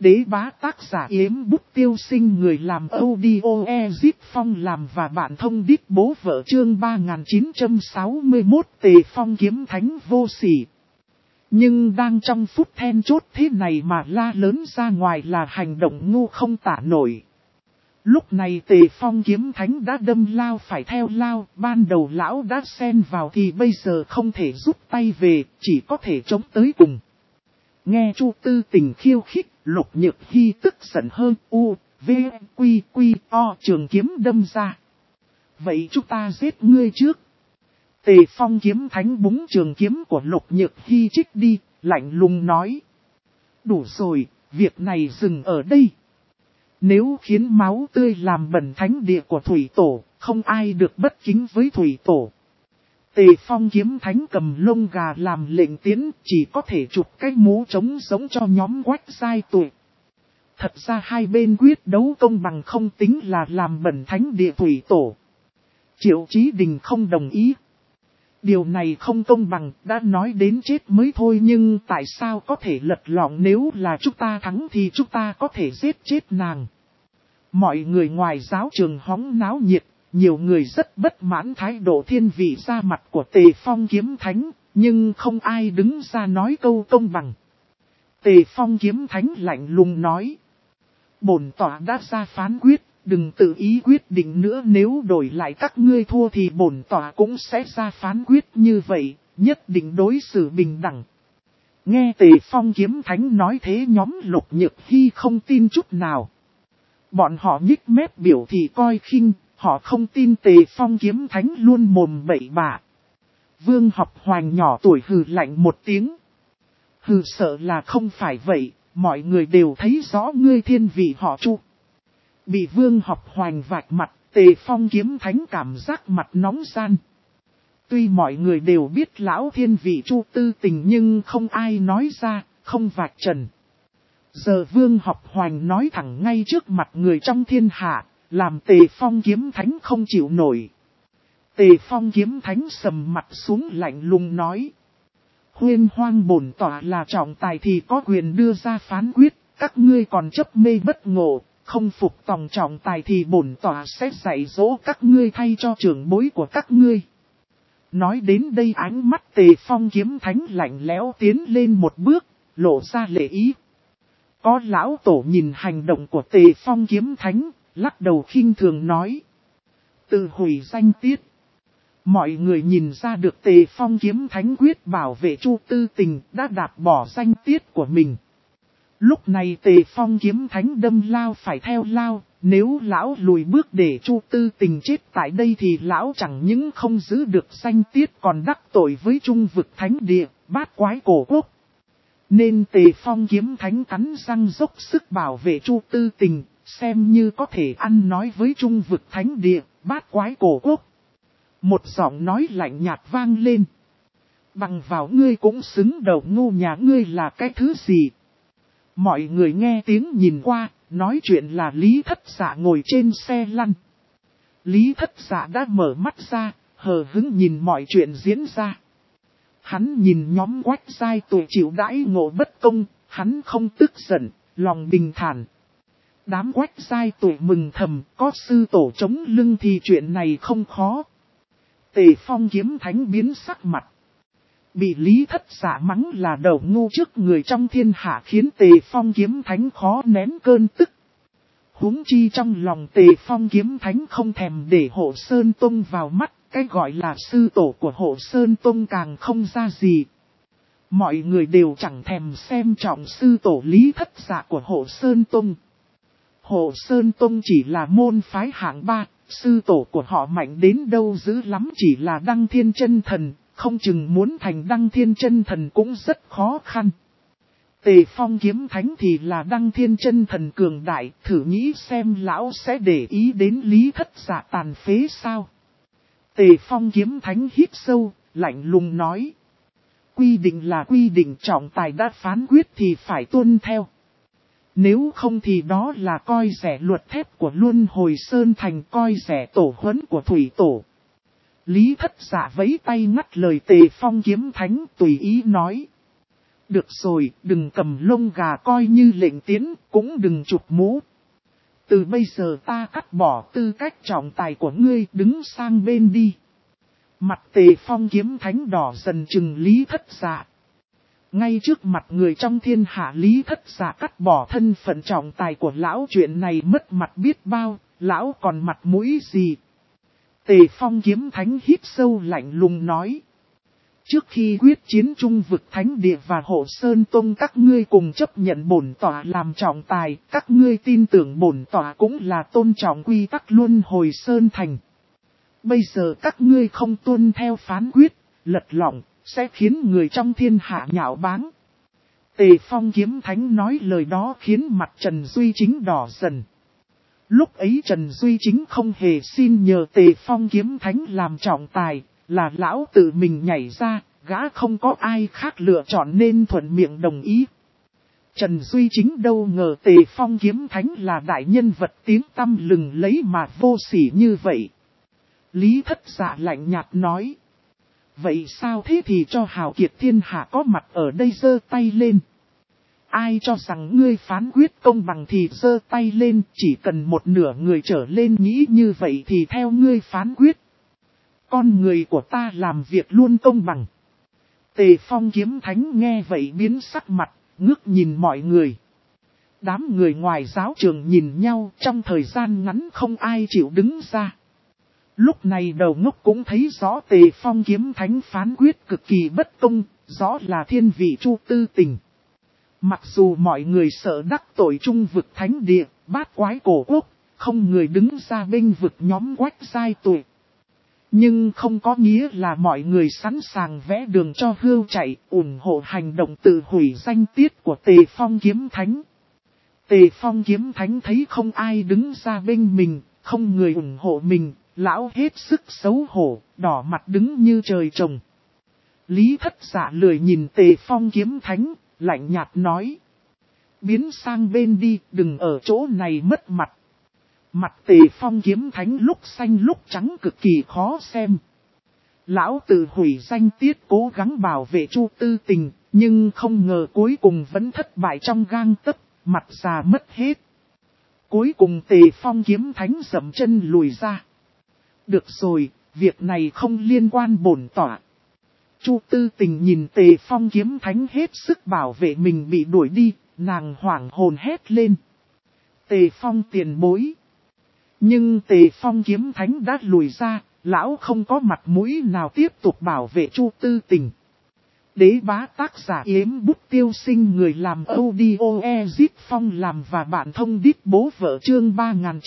đế bá tác giả Yếm Bút Tiêu Sinh, người làm audio Ezip Phong làm và bạn thông đít bố vợ, chương 3961. Tề Phong kiếm thánh vô sỉ. Nhưng đang trong phút then chốt thế này mà la lớn ra ngoài là hành động ngu không tả nổi. Lúc này Tề Phong kiếm thánh đã đâm lao phải theo lao, ban đầu lão đã xen vào thì bây giờ không thể rút tay về, chỉ có thể chống tới cùng. Nghe Chu Tư Tình khiêu khích, Lục Nhược Hy tức giận hơn, v, quy, o, trường kiếm đâm ra. Vậy chúng ta giết ngươi trước. Tề Phong kiếm thánh búng trường kiếm của Lục Nhược Hy trích đi, lạnh lùng nói. Đủ rồi, việc này dừng ở đây. Nếu khiến máu tươi làm bẩn thánh địa của Thủy Tổ, không ai được bất kính với Thủy Tổ. Tề Phong kiếm thánh cầm lông gà làm lệnh tiến, chỉ có thể chụp cái mũ trống giống cho nhóm Quách Giai Tuệ. Thật ra hai bên quyết đấu công bằng không tính là làm bẩn thánh địa Thủy Tổ. Triệu Chí Đình không đồng ý. Điều này không công bằng, đã nói đến chết mới thôi, nhưng tại sao có thể lật lọng? Nếu là chúng ta thắng thì chúng ta có thể giết chết nàng. Mọi người ngoài giáo trường hóng náo nhiệt, nhiều người rất bất mãn thái độ thiên vị ra mặt của Tề Phong kiếm thánh, nhưng không ai đứng ra nói câu công bằng. Tề Phong kiếm thánh lạnh lùng nói. Bổn tọa đã ra phán quyết, đừng tự ý quyết định nữa, nếu đổi lại các ngươi thua thì bổn tọa cũng sẽ ra phán quyết như vậy, nhất định đối xử bình đẳng. Nghe Tề Phong kiếm thánh nói thế, nhóm Lục Nhược Hy không tin chút nào. Bọn họ nhích mép biểu thị coi khinh, họ không tin Tề Phong kiếm thánh luôn mồm bậy bạ. Vương Học Hoành nhỏ tuổi hừ lạnh một tiếng. Hừ, sợ là không phải vậy, mọi người đều thấy rõ ngươi thiên vị họ Chu. Bị Vương Học Hoành vạch mặt, Tề Phong kiếm thánh cảm giác mặt nóng ran. Tuy mọi người đều biết lão thiên vị Chu Tư Tình nhưng không ai nói ra, không vạch trần. Giờ Vương Học Hoành nói thẳng ngay trước mặt người trong thiên hạ, làm Tề Phong kiếm thánh không chịu nổi. Tề Phong kiếm thánh sầm mặt xuống lạnh lùng nói. Huyên hoang bổn tọa là trọng tài thì có quyền đưa ra phán quyết, các ngươi còn chấp mê bất ngộ, không phục tòng trọng tài thì bổn tọa sẽ dạy dỗ các ngươi thay cho trưởng bối của các ngươi. Nói đến đây ánh mắt Tề Phong kiếm thánh lạnh lẽo tiến lên một bước, lộ ra lệ ý. Có lão tổ nhìn hành động của Tề Phong kiếm thánh, lắc đầu khinh thường nói. Tự hủy danh tiết. Mọi người nhìn ra được Tề Phong kiếm thánh quyết bảo vệ Chu Tư Tình đã đạp bỏ danh tiết của mình. Lúc này Tề Phong kiếm thánh đâm lao phải theo lao, nếu lão lùi bước để Chu Tư Tình chết tại đây thì lão chẳng những không giữ được danh tiết còn đắc tội với trung vực thánh địa, bát quái cổ quốc. Nên Tề Phong kiếm thánh cắn răng dốc sức bảo vệ Chu Tư Tình, xem như có thể ăn nói với trung vực thánh địa, bát quái cổ quốc. Một giọng nói lạnh nhạt vang lên. Bằng vào ngươi cũng xứng đầu ngu nhà ngươi là cái thứ gì? Mọi người nghe tiếng nhìn qua, nói chuyện là Lý Thất Dạ ngồi trên xe lăn. Lý Thất Dạ đã mở mắt ra, hờ hững nhìn mọi chuyện diễn ra. Hắn nhìn nhóm Quách Giai Tuệ chịu đãi ngộ bất công, hắn không tức giận, lòng bình thản. Đám Quách Giai Tuệ mừng thầm, có sư tổ chống lưng thì chuyện này không khó. Tề Phong kiếm thánh biến sắc mặt. Bị Lý Thất Dạ mắng là đầu ngu trước người trong thiên hạ khiến Tề Phong kiếm thánh khó nén cơn tức. Huống chi trong lòng Tề Phong kiếm thánh không thèm để Hộ Sơn Tông vào mắt, cái gọi là sư tổ của Hộ Sơn Tông càng không ra gì. Mọi người đều chẳng thèm xem trọng sư tổ Lý Thất Dạ của Hộ Sơn Tông. Hộ Sơn Tông chỉ là môn phái hạng 3, sư tổ của họ mạnh đến đâu dữ lắm chỉ là Đăng Thiên Chân Thần, không chừng muốn thành Đăng Thiên Chân Thần cũng rất khó khăn. Tề Phong kiếm thánh thì là Đăng Thiên Chân Thần cường đại, thử nghĩ xem lão sẽ để ý đến Lý Thất Dạ tàn phế sao. Tề Phong kiếm thánh hít sâu, lạnh lùng nói. Quy định là quy định, trọng tài đã phán quyết thì phải tuân theo. Nếu không thì đó là coi rẻ luật thép của Luân Hồi Sơn Thành, coi rẻ tổ huấn của Thủy Tổ. Lý Thất Dạ vẫy tay ngắt lời Tề Phong kiếm thánh, tùy ý nói. Được rồi, đừng cầm lông gà coi như lệnh tiến, cũng đừng chụp mũ. Từ bây giờ ta cắt bỏ tư cách trọng tài của ngươi, đứng sang bên đi. Mặt Tề Phong kiếm thánh đỏ dần trừng Lý Thất Dạ. Ngay trước mặt người trong thiên hạ, Lý Thất Dạ cắt bỏ thân phận trọng tài của lão, chuyện này mất mặt biết bao, lão còn mặt mũi gì. Tề Phong kiếm thánh hít sâu lạnh lùng nói. Trước khi quyết chiến trung vực thánh địa và hộ sơn tông, các ngươi cùng chấp nhận bổn tọa làm trọng tài, các ngươi tin tưởng bổn tọa cũng là tôn trọng quy tắc luân hồi sơn thành. Bây giờ các ngươi không tuân theo phán quyết, lật lọng, sẽ khiến người trong thiên hạ nhạo báng. Tề Phong kiếm thánh nói lời đó khiến mặt Trần Duy Chính đỏ dần. Lúc ấy Trần Duy Chính không hề xin nhờ Tề Phong kiếm thánh làm trọng tài, là lão tự mình nhảy ra, gã không có ai khác lựa chọn nên thuận miệng đồng ý. Trần Duy Chính đâu ngờ Tề Phong kiếm thánh là đại nhân vật tiếng tăm lừng lấy mà vô sỉ như vậy. Lý Thất Dạ lạnh nhạt nói. Vậy sao thế thì cho hào kiệt thiên hạ có mặt ở đây giơ tay lên. Ai cho rằng ngươi phán quyết công bằng thì giơ tay lên, chỉ cần một nửa người trở lên nghĩ như vậy thì theo ngươi phán quyết. Con người của ta làm việc luôn công bằng. Tề Phong kiếm thánh nghe vậy biến sắc mặt, ngước nhìn mọi người. Đám người ngoài giáo trường nhìn nhau, trong thời gian ngắn không ai chịu đứng ra. Lúc này đầu ngốc cũng thấy rõ Tề Phong kiếm thánh phán quyết cực kỳ bất công, rõ là thiên vị Chu Tư Tình. Mặc dù mọi người sợ đắc tội trung vực thánh địa, bát quái cổ quốc, không người đứng ra bênh vực nhóm Quách Giai Tụi. Nhưng không có nghĩa là mọi người sẵn sàng vẽ đường cho hươu chạy, ủng hộ hành động tự hủy danh tiết của Tề Phong kiếm thánh. Tề Phong kiếm thánh thấy không ai đứng ra bên mình, không người ủng hộ mình, lão hết sức xấu hổ, đỏ mặt đứng như trời trồng. Lý Thất Dạ lười nhìn Tề Phong kiếm thánh, lạnh nhạt nói. Biến sang bên đi, đừng ở chỗ này mất mặt. Mặt Tề Phong kiếm thánh lúc xanh lúc trắng cực kỳ khó xem. Lão tự hủy danh tiết cố gắng bảo vệ Chu Tư Tình, nhưng không ngờ cuối cùng vẫn thất bại trong gang tấc, mặt già mất hết. Cuối cùng Tề Phong kiếm thánh dậm chân lùi ra. Được rồi, việc này không liên quan bổn tọa. Chu Tư Tình nhìn Tề Phong kiếm thánh hết sức bảo vệ mình bị đuổi đi, nàng hoảng hồn hét lên. Tề Phong tiền bối. Nhưng Tề Phong kiếm thánh đã lùi ra, lão không có mặt mũi nào tiếp tục bảo vệ Chu Tư Tình. Đế bá tác giả Yếm Bút Tiêu Sinh, người làm audio Ezit Phong làm và bạn thông đít bố vợ, chương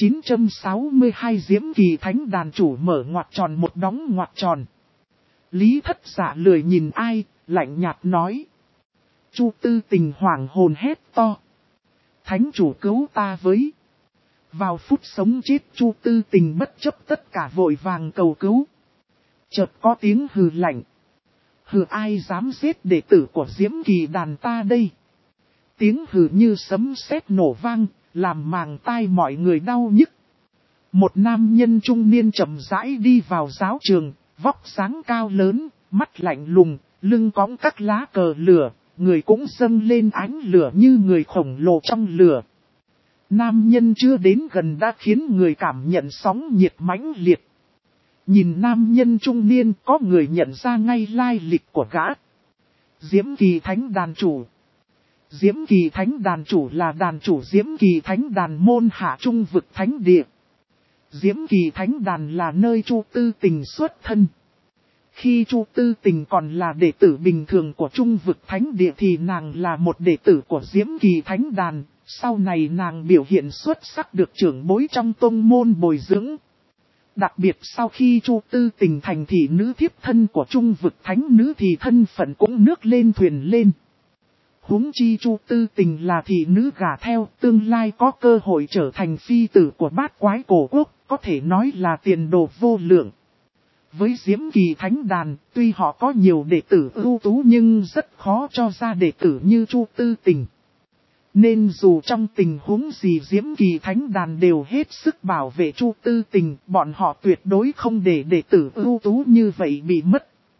3962 Diễm Kỳ Thánh đàn chủ mở ngoặc tròn một đóng ngoặc tròn. Lý Thất Dạ lười nhìn ai, lạnh nhạt nói. Chu Tư Tình hoảng hồn hét to. Thánh chủ cứu ta với. Vào phút sống chết, Chu Tư Tình bất chấp tất cả vội vàng cầu cứu. Chợt có tiếng hừ lạnh. Hừ, ai dám giết đệ tử của Diễm Kỳ đàn ta đây? Tiếng hừ như sấm sét nổ vang, làm màng tai mọi người đau nhức. Một nam nhân trung niên chậm rãi đi vào giáo trường, vóc dáng cao lớn, mắt lạnh lùng, lưng cõng các lá cờ lửa, người cũng dâng lên ánh lửa như người khổng lồ trong lửa. Nam nhân chưa đến gần đã khiến người cảm nhận sóng nhiệt mãnh liệt. Nhìn nam nhân trung niên, có người nhận ra ngay lai lịch của gã. Diễm Kỳ Thánh đàn chủ. Diễm Kỳ Thánh đàn chủ là đàn chủ Diễm Kỳ Thánh đàn môn hạ trung vực thánh địa. Diễm Kỳ Thánh đàn là nơi Chu Tư Tình xuất thân. Khi Chu Tư Tình còn là đệ tử bình thường của trung vực thánh địa thì nàng là một đệ tử của Diễm Kỳ Thánh đàn. Sau này nàng biểu hiện xuất sắc được trưởng bối trong tông môn bồi dưỡng. Đặc biệt sau khi Chu Tư Tình thành thị nữ thiếp thân của trung vực thánh nữ thì thân phận cũng nước lên thuyền lên. Huống chi Chu Tư Tình là thị nữ gả theo, tương lai có cơ hội trở thành phi tử của bát quái cổ quốc, có thể nói là tiền đồ vô lượng. Với Diễm Kỳ Thánh đàn, tuy họ có nhiều đệ tử ưu tú nhưng rất khó cho ra đệ tử như Chu Tư Tình. Nên dù trong tình huống gì Diễm Kỳ Thánh đàn đều hết sức bảo vệ Chu Tư Tình, bọn họ tuyệt đối không để đệ tử ưu tú như vậy bị mất.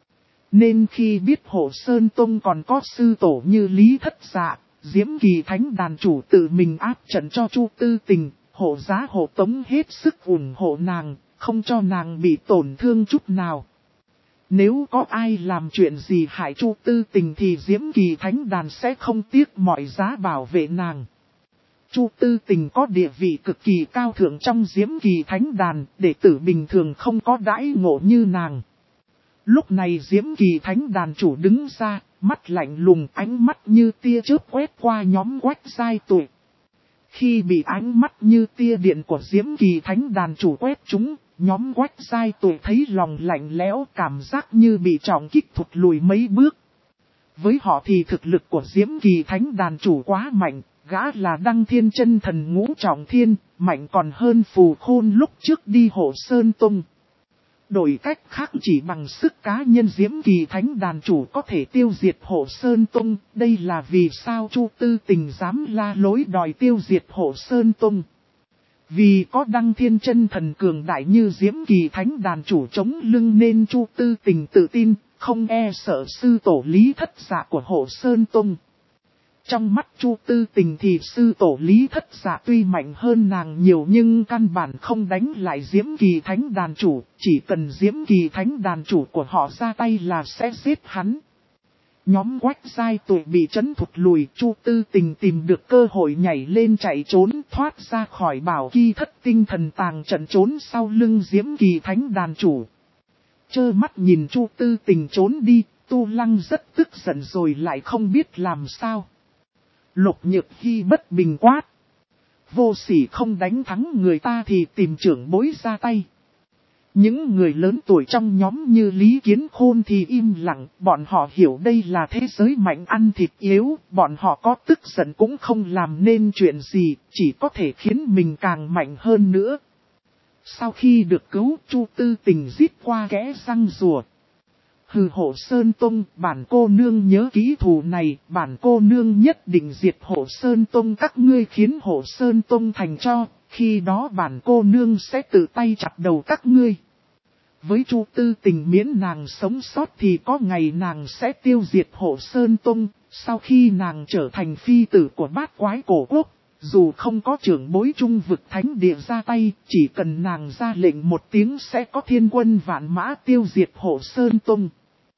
Nên khi biết Hộ Sơn Tông còn có sư tổ như Lý Thất Dạ, Diễm Kỳ Thánh đàn chủ tự mình áp trận cho Chu Tư Tình, hộ giá hộ tống hết sức ủng hộ nàng, không cho nàng bị tổn thương chút nào. Nếu có ai làm chuyện gì hại Chu Tư Tình thì Diễm Kỳ Thánh đàn sẽ không tiếc mọi giá bảo vệ nàng. Chu Tư Tình có địa vị cực kỳ cao thượng trong Diễm Kỳ Thánh đàn, đệ tử bình thường không có đãi ngộ như nàng. Lúc này Diễm Kỳ Thánh đàn chủ đứng ra, mắt lạnh lùng, ánh mắt như tia chớp quét qua nhóm Quách Giai Tuệ. Khi bị ánh mắt như tia điện của Diễm Kỳ Thánh đàn chủ quét chúng, nhóm Quách Giai Tuệ thấy lòng lạnh lẽo, cảm giác như bị trọng kích thụt lùi mấy bước. Với họ thì thực lực của Diễm Kỳ Thánh đàn chủ quá mạnh, gã là Đăng Thiên Chân Thần ngũ trọng thiên, mạnh còn hơn Phù Khôn lúc trước đi Hộ Sơn Tông. Đổi cách khác chỉ bằng sức cá nhân Diễm Kỳ Thánh đàn chủ có thể tiêu diệt Hộ Sơn Tông, đây là vì sao Chu Tư Tình dám la lối đòi tiêu diệt Hộ Sơn Tông. Vì có Đăng Thiên Chân Thần cường đại như Diễm Kỳ Thánh đàn chủ chống lưng nên Chu Tư Tình tự tin, không e sợ sư tổ Lý Thất Dạ của Hộ Sơn Tông. Trong mắt Chu Tư Tình thì sư tổ Lý Thất Dạ tuy mạnh hơn nàng nhiều nhưng căn bản không đánh lại Diễm Kỳ Thánh đàn chủ, chỉ cần Diễm Kỳ Thánh đàn chủ của họ ra tay là sẽ giết hắn. Nhóm Quách Giai Tuệ bị trấn thụt lùi, Chu Tư Tình tìm được cơ hội nhảy lên chạy trốn, thoát ra khỏi Bảo Ki Thất Tinh Thần Tàng trận trốn sau lưng Diễm Kỳ Thánh đàn chủ. Trơ mắt nhìn Chu Tư Tình trốn đi, Tu Lăng rất tức giận rồi lại không biết làm sao. Lục Nhược Hy bất bình quát. Vô sỉ không đánh thắng người ta thì tìm trưởng bối ra tay. Những người lớn tuổi trong nhóm như Lý Kiến Khôn thì im lặng, bọn họ hiểu đây là thế giới mạnh ăn thịt yếu, bọn họ có tức giận cũng không làm nên chuyện gì, chỉ có thể khiến mình càng mạnh hơn nữa. Sau khi được cứu, Chu Tư Tình rít qua kẽ răng rùa. Hừ, Hộ Sơn Tông, bản cô nương nhớ kỹ thù này, bản cô nương nhất định diệt Hộ Sơn Tông các ngươi khiến Hộ Sơn Tông thành tro, khi đó bản cô nương sẽ tự tay chặt đầu các ngươi. Với Chu Tư Tình miễn nàng sống sót thì có ngày nàng sẽ tiêu diệt Hộ Sơn Tông, sau khi nàng trở thành phi tử của Bát Quái Cổ Quốc. Dù không có trưởng bối Trung Vực Thánh Địa ra tay, chỉ cần nàng ra lệnh một tiếng sẽ có thiên quân vạn mã tiêu diệt Hộ Sơn Tông.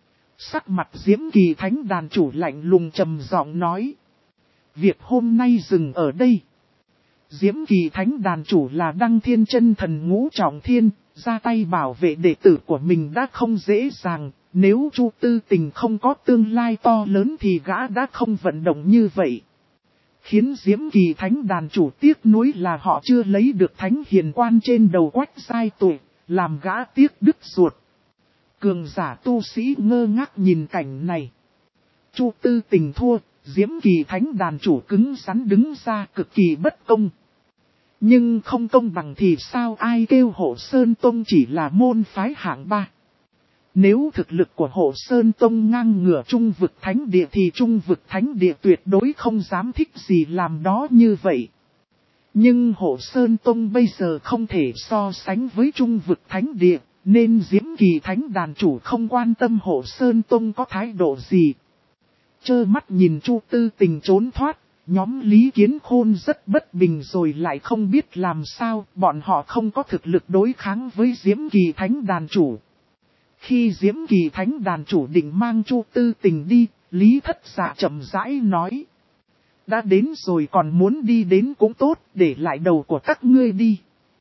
Sắc mặt Diễm Kỳ Thánh đàn chủ lạnh lùng trầm giọng nói. Việc hôm nay dừng ở đây. Diễm Kỳ Thánh đàn chủ là Đăng Thiên Chân Thần ngũ trọng thiên, ra tay bảo vệ đệ tử của mình đã không dễ dàng. Nếu Chu Tư Tình không có tương lai to lớn thì gã đã không vận động như vậy. Khiến Diễm Kỳ Thánh đàn chủ tiếc nuối là họ chưa lấy được Thánh Hiền Quan trên đầu Quách Giai Tuệ, làm gã tiếc đứt ruột. Cường giả tu sĩ ngơ ngác nhìn cảnh này. Chu Tư Tình thua, Diễm Kỳ Thánh đàn chủ cứng rắn đứng ra cực kỳ bất công. Nhưng không công bằng thì sao, ai kêu Hộ Sơn Tông chỉ là môn phái hạng 3. Nếu thực lực của Hộ Sơn Tông ngang ngửa Trung Vực Thánh Địa thì Trung Vực Thánh Địa tuyệt đối không dám thích gì làm đó như vậy. Nhưng Hộ Sơn Tông bây giờ không thể so sánh với Trung Vực Thánh Địa, nên Diễm Kỳ Thánh đàn chủ không quan tâm Hộ Sơn Tông có thái độ gì. Trơ mắt nhìn Chu Tư Tình trốn thoát, nhóm Lý Kiến Khôn rất bất bình rồi lại không biết làm sao, bọn họ không có thực lực đối kháng với Diễm Kỳ Thánh đàn chủ. Khi Diễm Kỳ Thánh đàn chủ định mang Chu Tư Tình đi, Lý Thất Dạ chậm rãi nói. Đã đến rồi còn muốn đi đến cũng tốt, để lại đầu của các ngươi đi.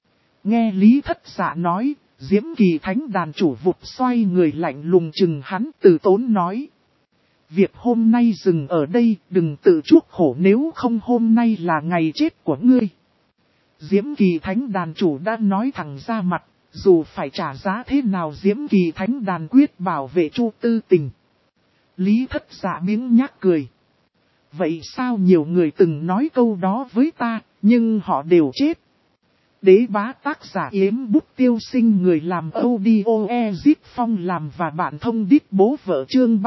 Nghe Lý Thất Dạ nói, Diễm Kỳ Thánh đàn chủ vụt xoay người lạnh lùng chừng hắn, từ tốn nói. Việc hôm nay dừng ở đây, đừng tự chuốc khổ nếu không hôm nay là ngày chết của ngươi. Diễm Kỳ Thánh đàn chủ đã nói thẳng ra mặt, dù phải trả giá thế nào Diễm Kỳ Thánh đàn quyết bảo vệ Chu Tư Tình. Lý Thất Dạ biếng nhác cười. Vậy sao nhiều người từng nói câu đó với ta, nhưng họ đều chết. Đế bá tác giả Yếm Bút Tiêu Sinh, người làm audio Ezip Phong làm và bạn thông đít bố vợ chương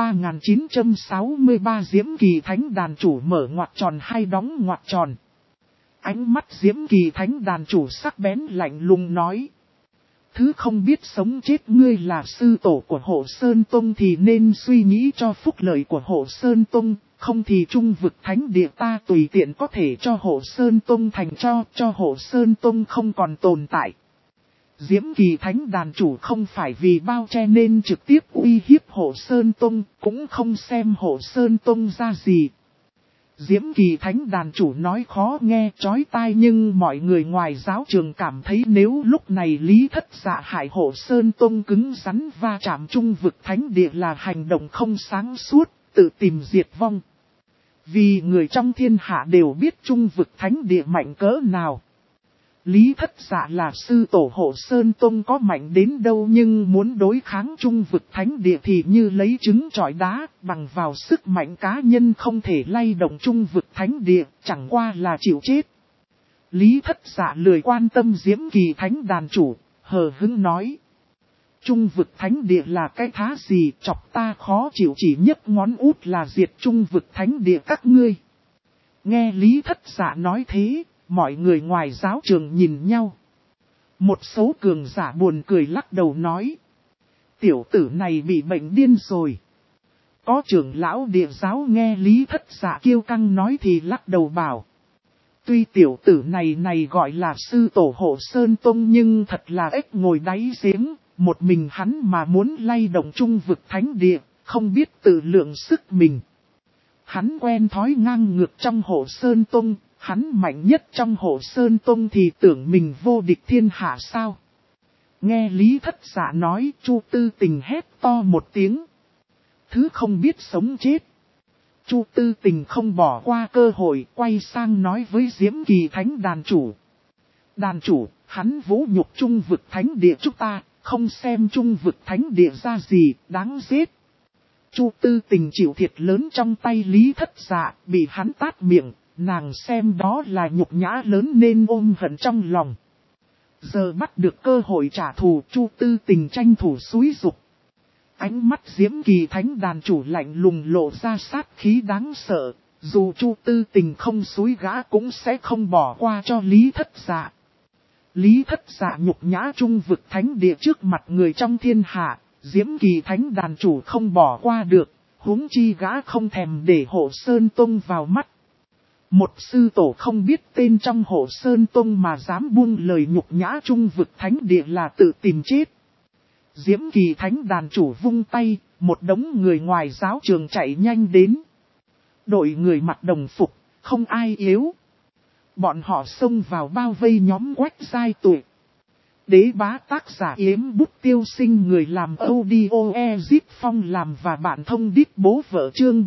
3963. Diễm Kỳ Thánh đàn chủ mở ngoặc tròn hay đóng ngoặc tròn. Ánh mắt Diễm Kỳ Thánh đàn chủ sắc bén lạnh lùng nói. Thứ không biết sống chết, ngươi là sư tổ của Hộ Sơn Tông thì nên suy nghĩ cho phúc lợi của Hộ Sơn Tông, không thì trung vực thánh địa ta tùy tiện có thể cho Hộ Sơn Tông thành cho Hộ Sơn Tông không còn tồn tại. Diễm Kỳ Thánh đàn chủ không phải vì bao che nên trực tiếp uy hiếp Hộ Sơn Tông, cũng không xem Hộ Sơn Tông ra gì. Diễm Kỳ Thánh đàn chủ nói khó nghe chói tai, nhưng mọi người ngoài giáo trường cảm thấy nếu lúc này Lý Thất Dạ hại Hộ Sơn Tông cứng rắn va chạm trung vực thánh địa là hành động không sáng suốt, tự tìm diệt vong. Vì người trong thiên hạ đều biết trung vực thánh địa mạnh cỡ nào. Lý Thất Dạ là sư tổ Hộ Sơn Tông có mạnh đến đâu, nhưng muốn đối kháng trung vực thánh địa thì như lấy trứng trọi đá, bằng vào sức mạnh cá nhân không thể lay động trung vực thánh địa, chẳng qua là chịu chết. Lý Thất Dạ lười quan tâm Diễm Kỳ Thánh đàn chủ, hờ hững nói. Trung vực thánh địa là cái thá gì, chọc ta khó chịu, chỉ nhấc ngón út là diệt trung vực thánh địa các ngươi. Nghe Lý Thất Dạ nói thế, mọi người ngoài giáo trường nhìn nhau. Một số cường giả buồn cười lắc đầu nói. Tiểu tử này bị bệnh điên rồi. Có trưởng lão địa giáo nghe Lý Thất Dạ kiêu căng nói thì lắc đầu bảo. Tuy tiểu tử này gọi là sư tổ Hộ Sơn Tông nhưng thật là ếch ngồi đáy giếng. Một mình hắn mà muốn lay động trung vực thánh địa, không biết tự lượng sức mình. Hắn quen thói ngang ngược trong Hộ Sơn Tông. Hắn mạnh nhất trong Hộ Sơn Tông thì tưởng mình vô địch thiên hạ sao? Nghe Lý Thất Dạ nói, Chu Tư Tình hét to một tiếng. Thứ không biết sống chết. Chu Tư Tình không bỏ qua cơ hội, quay sang nói với Diễm Kỳ Thánh đàn chủ. Đàn chủ, hắn vũ nhục trung vực thánh địa chúng ta, không xem trung vực thánh địa ra gì, đáng giết. Chu Tư Tình chịu thiệt lớn trong tay Lý Thất Dạ, bị hắn tát miệng. Nàng xem đó là nhục nhã lớn nên ôm hận trong lòng. Giờ bắt được cơ hội trả thù, Chu Tư Tình tranh thủ xúi dục. Ánh mắt Diễm Kỳ Thánh đàn chủ lạnh lùng lộ ra sát khí đáng sợ. Dù Chu Tư Tình không xúi gã cũng sẽ không bỏ qua cho Lý Thất Dạ. Lý Thất Dạ nhục nhã trung vực thánh địa trước mặt người trong thiên hạ. Diễm Kỳ Thánh đàn chủ không bỏ qua được. Huống chi gã không thèm để Hộ Sơn Tông vào mắt. Một sư tổ không biết tên trong Hộ Sơn Tông mà dám buông lời nhục nhã trung vực thánh địa là tự tìm chết. Diễm Kỳ Thánh đàn chủ vung tay, một đống người ngoài giáo trường chạy nhanh đến. Đội người mặc đồng phục, không ai yếu. Bọn họ xông vào bao vây nhóm Quách Giai Tuệ. Đế bá tác giả Yếm Bút Tiêu Sinh, người làm audio Zip Phong làm và bạn thông đít bố vợ chương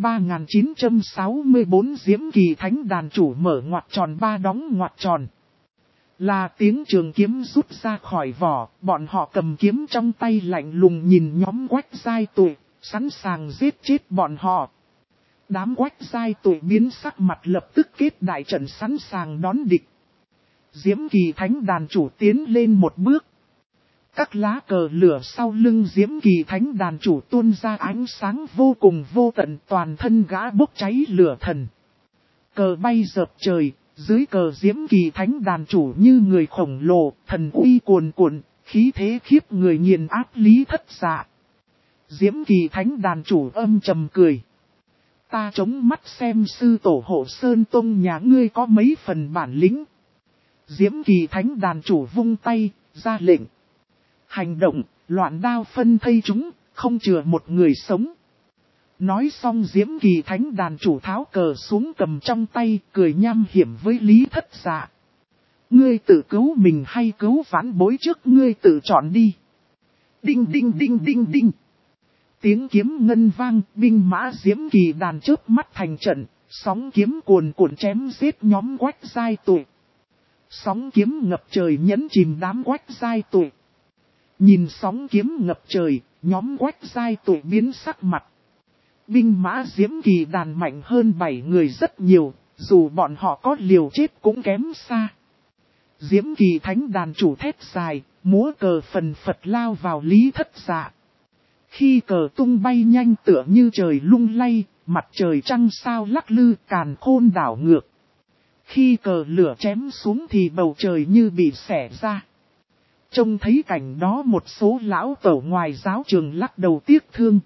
3964. Diễm Kỳ Thánh đàn chủ mở ngoặc tròn ba đóng ngoặc tròn. Là tiếng trường kiếm rút ra khỏi vỏ, bọn họ cầm kiếm trong tay lạnh lùng nhìn nhóm Quách Giai Tuệ, sẵn sàng giết chết bọn họ. Đám Quách Giai Tuệ biến sắc mặt lập tức kết đại trận sẵn sàng đón địch. Diễm Kỳ Thánh đàn chủ tiến lên một bước. Các lá cờ lửa sau lưng Diễm Kỳ Thánh đàn chủ tuôn ra ánh sáng vô cùng vô tận, toàn thân gã bốc cháy lửa thần. Cờ bay dợp trời, dưới cờ Diễm Kỳ Thánh đàn chủ như người khổng lồ, thần uy cuồn cuộn, khí thế khiếp người nghiền áp Lý Thất Dạ. Diễm Kỳ Thánh đàn chủ âm trầm cười. Ta chống mắt xem sư tổ Hộ Sơn Tông nhà ngươi có mấy phần bản lĩnh. Diễm Kỳ Thánh đàn chủ vung tay, ra lệnh. Hành động, loạn đao phân thây chúng, không chừa một người sống. Nói xong Diễm Kỳ Thánh đàn chủ tháo cờ xuống cầm trong tay, cười nham hiểm với Lý Thất Dạ. Ngươi tự cứu mình hay cứu vãn bối trước, ngươi tự chọn đi. Đinh đinh đinh đinh đinh. Tiếng kiếm ngân vang, binh mã Diễm Kỳ đàn chớp mắt thành trận, sóng kiếm cuồn cuộn chém giết nhóm Quách Giai Tuệ. Sóng kiếm ngập trời nhấn chìm đám Quách Giai Tuệ. Nhìn sóng kiếm ngập trời, nhóm Quách Giai Tuệ biến sắc mặt. Binh mã Diễm Kỳ đàn mạnh hơn 7 người rất nhiều, dù bọn họ có liều chết cũng kém xa. Diễm Kỳ Thánh đàn chủ thét dài, múa cờ phần phật lao vào Lý Thất Dạ. Khi cờ tung bay nhanh tựa như trời lung lay, mặt trời trăng sao lắc lư, càn khôn đảo ngược. Khi cờ lửa chém xuống thì bầu trời như bị xẻ ra. Trông thấy cảnh đó một số lão tổ ngoài giáo trường lắc đầu tiếc thương.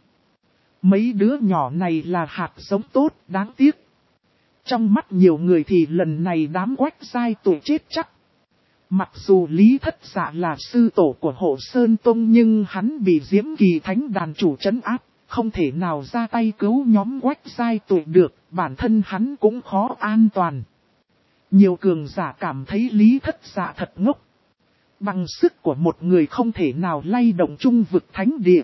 Mấy đứa nhỏ này là hạt giống tốt, đáng tiếc. Trong mắt nhiều người thì lần này đám Quách Giai tuổi chết chắc. Mặc dù Lý Thất Dạ là sư tổ của Hộ Sơn Tông nhưng hắn bị Diễm Kỳ Thánh đàn chủ trấn áp, không thể nào ra tay cứu nhóm Quách Giai tuổi được, bản thân hắn cũng khó an toàn. Nhiều cường giả cảm thấy Lý Thất Dạ thật ngốc. Bằng sức của một người không thể nào lay động trung vực thánh địa.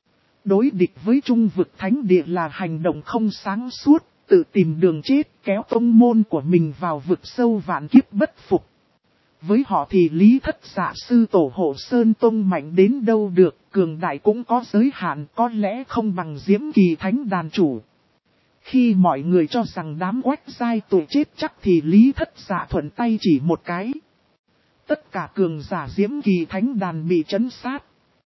Đối địch với trung vực thánh địa là hành động không sáng suốt, tự tìm đường chết kéo tông môn của mình vào vực sâu vạn kiếp bất phục. Với họ thì Lý Thất Dạ sư tổ Hộ Sơn Tông mạnh đến đâu được, cường đại cũng có giới hạn, có lẽ không bằng Diễm Kỳ Thánh đàn chủ. Khi mọi người cho rằng đám Quách Giai tuổi chết chắc thì Lý Thất Dạ thuận tay chỉ một cái. Tất cả cường giả Diễm Kỳ Thánh đàn bị trấn sát.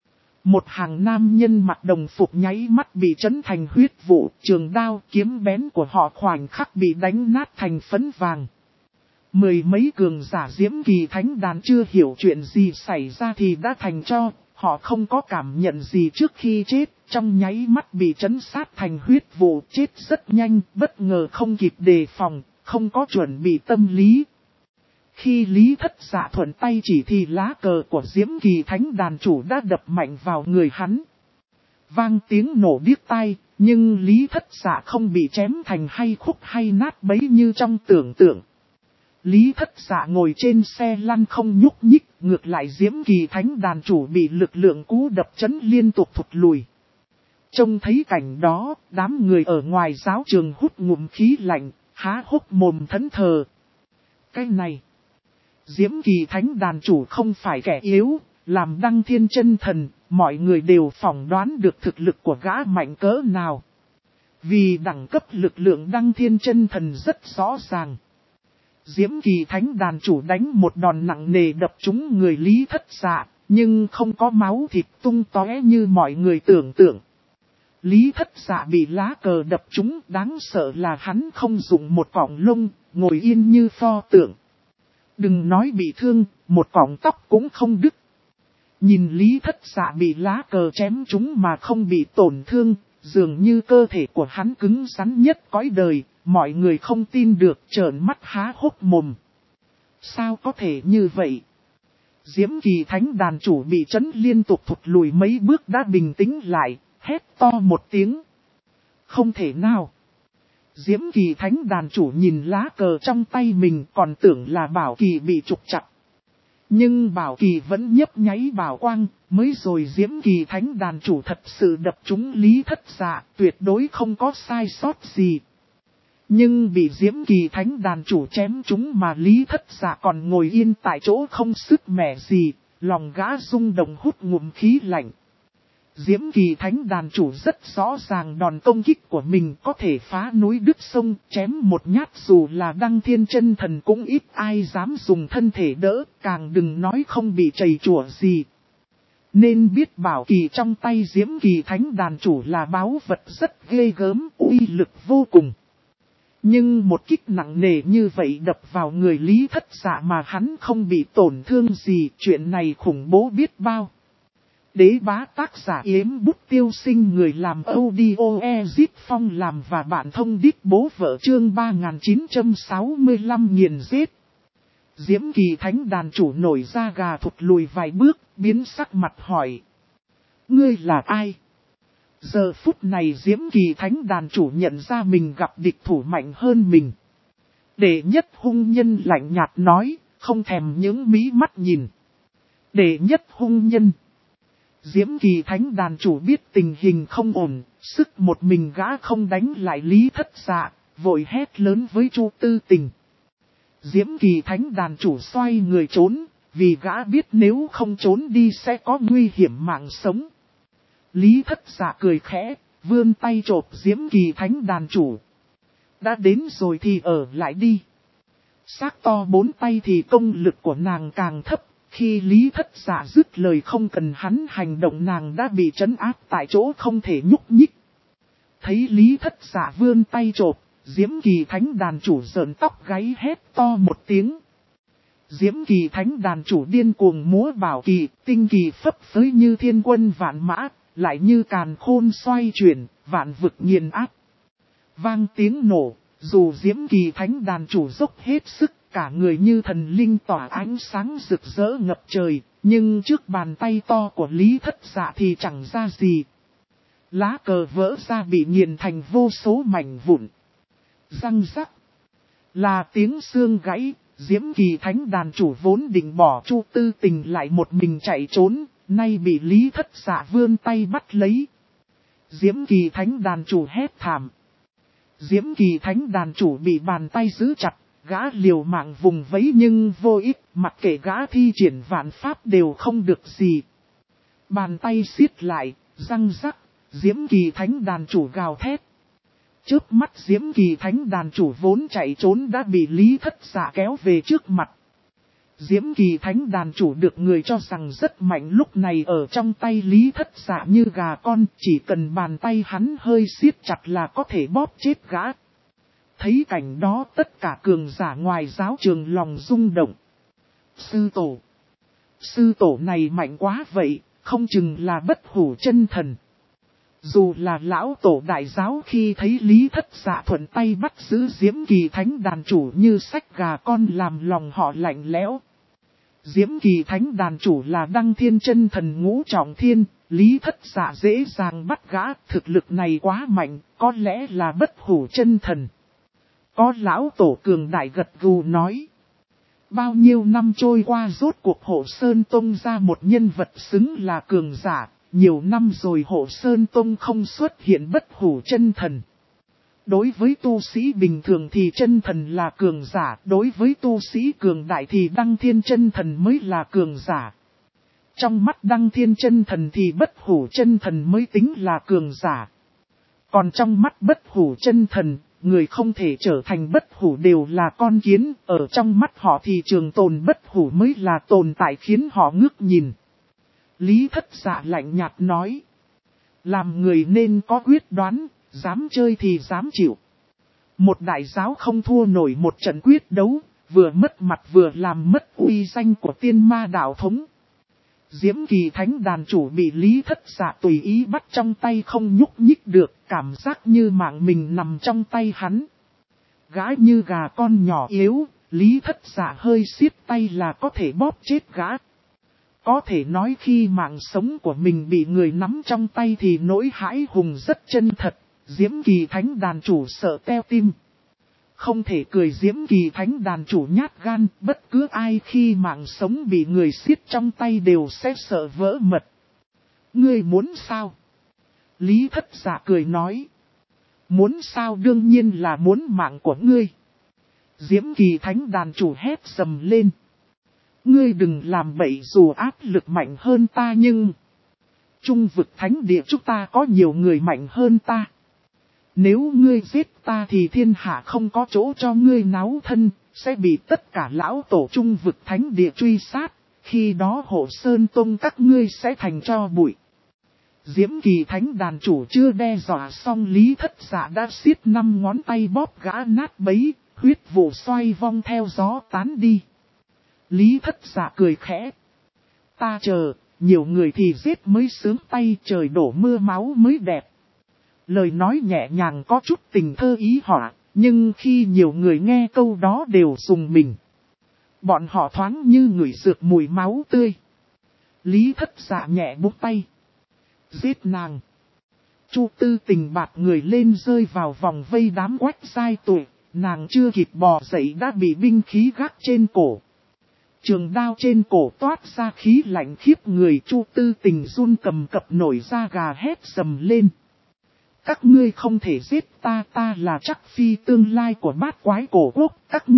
Một hàng nam nhân mặc đồng phục nháy mắt bị trấn thành huyết vụ, trường đao kiếm bén của họ khoảnh khắc bị đánh nát thành phấn vàng. Mười mấy cường giả Diễm Kỳ Thánh đàn chưa hiểu chuyện gì xảy ra thì đã thành tro, họ không có cảm nhận gì trước khi chết, trong nháy mắt bị trấn sát thành huyết vụ, chết rất nhanh, bất ngờ không kịp đề phòng, không có chuẩn bị tâm lý. Khi Lý Thất Dạ thuận tay chỉ thì lá cờ của Diễm Kỳ Thánh đàn chủ đã đập mạnh vào người hắn. Vang tiếng nổ điếc tai, nhưng Lý Thất Dạ không bị chém thành hay khúc hay nát bấy như trong tưởng tượng. Lý Thất Dạ ngồi trên xe lăn không nhúc nhích, ngược lại Diễm Kỳ Thánh đàn chủ bị lực lượng cú đập chấn liên tục thụt lùi. Trông thấy cảnh đó, đám người ở ngoài giáo trường hút ngụm khí lạnh, há hốc mồm thẫn thờ. Cái này, Diễm Kỳ Thánh đàn chủ không phải kẻ yếu, làm Đăng Thiên chân thần, mọi người đều phỏng đoán được thực lực của gã mạnh cỡ nào. Vì đẳng cấp lực lượng Đăng Thiên chân thần rất rõ ràng. Diễm Kỳ Thánh đàn chủ đánh một đòn nặng nề đập trúng người Lý Thất Dạ, nhưng không có máu thịt tung tóe như mọi người tưởng tượng. Lý Thất Dạ bị lá cờ đập trúng, đáng sợ là hắn không dùng một cọng lông, ngồi yên như pho tượng. Đừng nói bị thương, một cọng tóc cũng không đứt. Nhìn Lý Thất Dạ bị lá cờ chém trúng mà không bị tổn thương, dường như cơ thể của hắn cứng rắn nhất cõi đời, mọi người không tin được trợn mắt há hốc mồm. Sao có thể như vậy? Diễm Kỳ Thánh đàn chủ bị trấn liên tục thụt lùi mấy bước đã bình tĩnh lại, hét to một tiếng. Không thể nào. Diễm Kỳ Thánh đàn chủ nhìn lá cờ trong tay mình còn tưởng là bảo kỳ bị trục chặt. Nhưng bảo kỳ vẫn nhấp nháy bảo quang, mới rồi Diễm Kỳ Thánh đàn chủ thật sự đập trúng Lý Thất Dạ, tuyệt đối không có sai sót gì. Nhưng bị Diễm Kỳ Thánh đàn chủ chém trúng mà Lý Thất Dạ còn ngồi yên tại chỗ không sức mẻ gì, lòng gã rung động hút ngụm khí lạnh. Diễm Kỳ Thánh đàn chủ rất rõ ràng đòn công kích của mình có thể phá núi đứt sông, chém một nhát dù là Đăng Thiên chân thần cũng ít ai dám dùng thân thể đỡ, càng đừng nói không bị chầy chùa gì. Nên biết bảo kỳ trong tay Diễm Kỳ Thánh đàn chủ là báu vật rất ghê gớm, uy lực vô cùng. Nhưng một kích nặng nề như vậy đập vào người Lý Thất Dạ mà hắn không bị tổn thương gì, chuyện này khủng bố biết bao. Đế bá tác giả Yếm Bút Tiêu Sinh, người làm audio Ezip Phong làm và bạn thông đít bố vợ chương 3965 nghiền giết. Diễm Kỳ Thánh đàn chủ nổi da gà thụt lùi vài bước, biến sắc mặt hỏi. Ngươi là ai? Giờ phút này Diễm Kỳ Thánh đàn chủ nhận ra mình gặp địch thủ mạnh hơn mình. Đệ nhất hung nhân lạnh nhạt nói, không thèm những mí mắt nhìn. Đệ nhất hung nhân. Diễm Kỳ Thánh đàn chủ biết tình hình không ổn, sức một mình gã không đánh lại Lý Thất Dạ, vội hét lớn với Chu Tư Tình. Diễm Kỳ Thánh đàn chủ xoay người trốn, vì gã biết nếu không trốn đi sẽ có nguy hiểm mạng sống. Lý Thất Dạ cười khẽ, vươn tay chộp Diễm Kỳ Thánh đàn chủ. Đã đến rồi thì ở lại đi. Xác to bốn tay thì công lực của nàng càng thấp. Khi Lý Thất Dạ dứt lời không cần hắn hành động nàng đã bị trấn áp tại chỗ không thể nhúc nhích. Thấy Lý Thất Dạ vươn tay chộp, Diễm Kỳ Thánh đàn chủ giỡn tóc gáy hét to một tiếng. Diễm Kỳ Thánh đàn chủ điên cuồng múa bảo kỳ, tinh kỳ phấp phới như thiên quân vạn mã, lại như càn khôn xoay chuyển, vạn vực nghiền áp. Vang tiếng nổ, dù Diễm Kỳ Thánh đàn chủ dốc hết sức, cả người như thần linh tỏa ánh sáng rực rỡ ngập trời, nhưng trước bàn tay to của Lý Thất Dạ thì chẳng ra gì. Lá cờ vỡ ra bị nghiền thành vô số mảnh vụn. Răng rắc. Là tiếng xương gãy, Diễm Kỳ Thánh đàn chủ vốn định bỏ Chu Tư Tình lại một mình chạy trốn, nay bị Lý Thất Dạ vươn tay bắt lấy. Diễm Kỳ Thánh đàn chủ hét thảm. Diễm Kỳ Thánh đàn chủ bị bàn tay giữ chặt, gã liều mạng vùng vẫy nhưng vô ích, mặc kệ gã thi triển vạn pháp đều không được gì. Bàn tay siết lại, răng rắc, Diễm Kỳ Thánh đàn chủ gào thét. Trước mắt Diễm Kỳ Thánh đàn chủ vốn chạy trốn đã bị Lý Thất Dạ kéo về trước mặt. Diễm Kỳ Thánh đàn chủ được người cho rằng rất mạnh, lúc này ở trong tay Lý Thất Dạ như gà con, chỉ cần bàn tay hắn hơi siết chặt là có thể bóp chết gã. Thấy cảnh đó tất cả cường giả ngoài giáo trường lòng rung động. Sư tổ này mạnh quá vậy, không chừng là bất hủ chân thần. Dù là lão tổ đại giáo khi thấy Lý Thất Dạ thuận tay bắt giữ Diễm Kỳ Thánh đàn chủ như sách gà con làm lòng họ lạnh lẽo. Diễm Kỳ Thánh đàn chủ là Đăng Thiên chân thần ngũ trọng thiên, Lý Thất Dạ dễ dàng bắt gã, thực lực này quá mạnh, có lẽ là bất hủ chân thần. Có lão tổ cường đại gật gù nói. Bao nhiêu năm trôi qua rốt cuộc Hộ Sơn Tông ra một nhân vật xứng là cường giả, nhiều năm rồi Hộ Sơn Tông không xuất hiện bất hủ chân thần. Đối với tu sĩ bình thường thì chân thần là cường giả, đối với tu sĩ cường đại thì Đăng Thiên chân thần mới là cường giả. Trong mắt Đăng Thiên chân thần thì bất hủ chân thần mới tính là cường giả. Còn trong mắt bất hủ chân thần, người không thể trở thành bất hủ đều là con kiến, ở trong mắt họ thì trường tồn bất hủ mới là tồn tại khiến họ ngước nhìn. Lý Thất Dạ lạnh nhạt nói. Làm người nên có quyết đoán, dám chơi thì dám chịu. Một đại giáo không thua nổi một trận quyết đấu, vừa mất mặt vừa làm mất uy danh của tiên ma đạo thống. Diễm Kỳ Thánh đàn chủ bị Lý Thất Dạ tùy ý bắt trong tay không nhúc nhích được, cảm giác như mạng mình nằm trong tay hắn. Gã như gà con nhỏ yếu, Lý Thất Dạ hơi siết tay là có thể bóp chết gã. Có thể nói khi mạng sống của mình bị người nắm trong tay thì nỗi hãi hùng rất chân thật, Diễm Kỳ Thánh đàn chủ sợ teo tim. Không thể cười Diễm Kỳ Thánh đàn chủ nhát gan, bất cứ ai khi mạng sống bị người siết trong tay đều sẽ sợ vỡ mật. Ngươi muốn sao? Lý Thất Dạ cười nói. Muốn sao đương nhiên là muốn mạng của ngươi. Diễm Kỳ Thánh đàn chủ hét sầm lên. Ngươi đừng làm bậy dù áp lực mạnh hơn ta nhưng... Trung vực thánh địa chúng ta có nhiều người mạnh hơn ta. Nếu ngươi giết ta thì thiên hạ không có chỗ cho ngươi náo thân, sẽ bị tất cả lão tổ trung vực thánh địa truy sát, khi đó Hộ Sơn Tông các ngươi sẽ thành tro bụi. Diễm Kỳ Thánh đàn chủ chưa đe dọa xong Lý Thất Dạ đã siết 5 ngón tay bóp gã nát bấy, huyết vụ xoay vong theo gió tán đi. Lý Thất Dạ cười khẽ. Ta chờ, nhiều người thì giết mới sướng tay, trời đổ mưa máu mới đẹp. Lời nói nhẹ nhàng có chút tình thơ ý họa, nhưng khi nhiều người nghe câu đó đều rùng mình. Bọn họ thoáng như ngửi rượt mùi máu tươi. Lý Thất Dạ nhẹ búng tay. Giết nàng. Chu Tư Tình bạt người lên rơi vào vòng vây đám quách giai tuổi, nàng chưa kịp bò dậy đã bị binh khí gác trên cổ. Trường đao trên cổ toát ra khí lạnh khiếp người, Chu Tư Tình run cầm cập nổi da gà hét sầm lên. Các ngươi không thể giết ta, ta là Trắc Phi tương lai của bát quái cổ quốc, các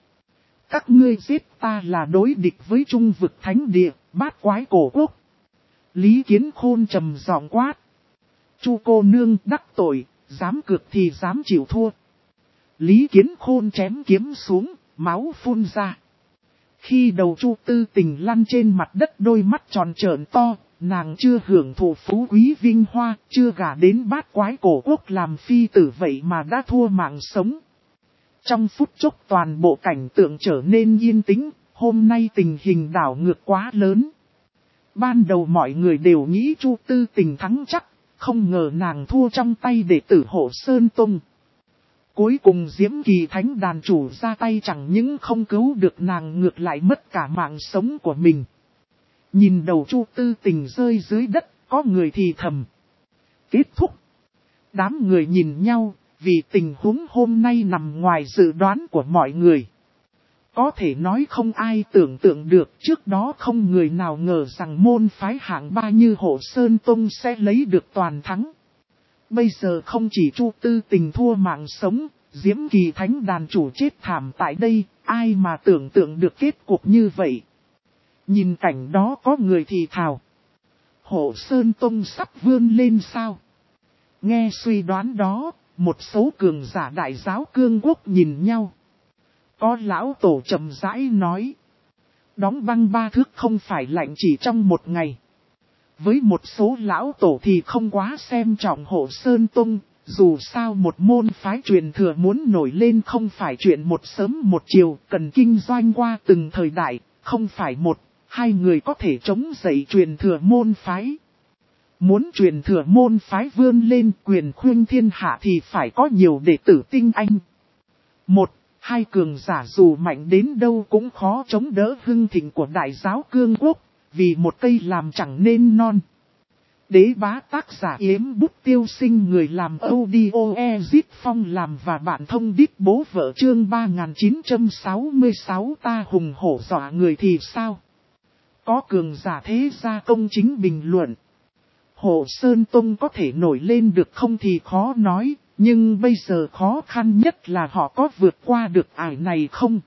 ngươi giết ta là đối địch với trung vực thánh địa, bát quái cổ quốc. Lý Kiến Khôn trầm giọng quát. Chu cô nương đắc tội, dám cược thì dám chịu thua. Lý Kiến Khôn chém kiếm xuống, máu phun ra. Khi đầu Chu Tư Tình lăn trên mặt đất, đôi mắt tròn trợn to, nàng chưa hưởng thụ phú quý vinh hoa, chưa gả đến bát quái cổ quốc làm phi tử vậy mà đã thua mạng sống. Trong phút chốc toàn bộ cảnh tượng trở nên yên tĩnh, Hôm nay tình hình đảo ngược quá lớn. Ban đầu mọi người đều nghĩ Chu Tư Tình thắng chắc, không ngờ nàng thua trong tay đệ tử Hộ Sơn Tông. Cuối cùng Diễm Kỳ Thánh đàn chủ ra tay chẳng những không cứu được nàng, ngược lại mất cả mạng sống của mình. Nhìn đầu Chu Tư Tình rơi dưới đất, có người thì thầm. Kết thúc. Đám người nhìn nhau, vì tình huống hôm nay nằm ngoài dự đoán của mọi người. Có thể nói không ai tưởng tượng được, trước đó không người nào ngờ rằng môn phái hạng 3 như Hộ Sơn Tông sẽ lấy được toàn thắng. Bây giờ không chỉ Chu Tư Tình thua mạng sống, Diễm Kỳ Thánh đàn chủ chết thảm tại đây, ai mà tưởng tượng được kết cục như vậy. Nhìn cảnh đó có người thì thào. Hộ Sơn Tông sắp vươn lên sao? Nghe suy đoán đó, một số cường giả đại giáo cương quốc nhìn nhau. Có lão tổ trầm rãi nói. Đóng băng 3 thước không phải lạnh chỉ trong một ngày. Với một số lão tổ thì không quá xem trọng Hộ Sơn Tông. Dù sao một môn phái truyền thừa muốn nổi lên không phải chuyện một sớm một chiều. Cần kinh doanh qua từng thời đại. Không phải một, hai người có thể chống dậy truyền thừa môn phái. Muốn truyền thừa môn phái vươn lên quyền khuyên thiên hạ thì phải có nhiều đệ tử tinh anh. Một, hai cường giả dù mạnh đến đâu cũng khó chống đỡ hưng thịnh của đại giáo cương quốc, vì một cây làm chẳng nên non. Đế bá tác giả Yếm Bút Tiêu Sinh, người làm audio Ezit Phong làm và bạn thông đít bố vợ, chương 3966 ta hùng hổ dọa người thì sao? Có cường giả thế gia công chính bình luận. Hộ Sơn Tông có thể nổi lên được không thì khó nói, nhưng bây giờ khó khăn nhất là họ có vượt qua được ải này không?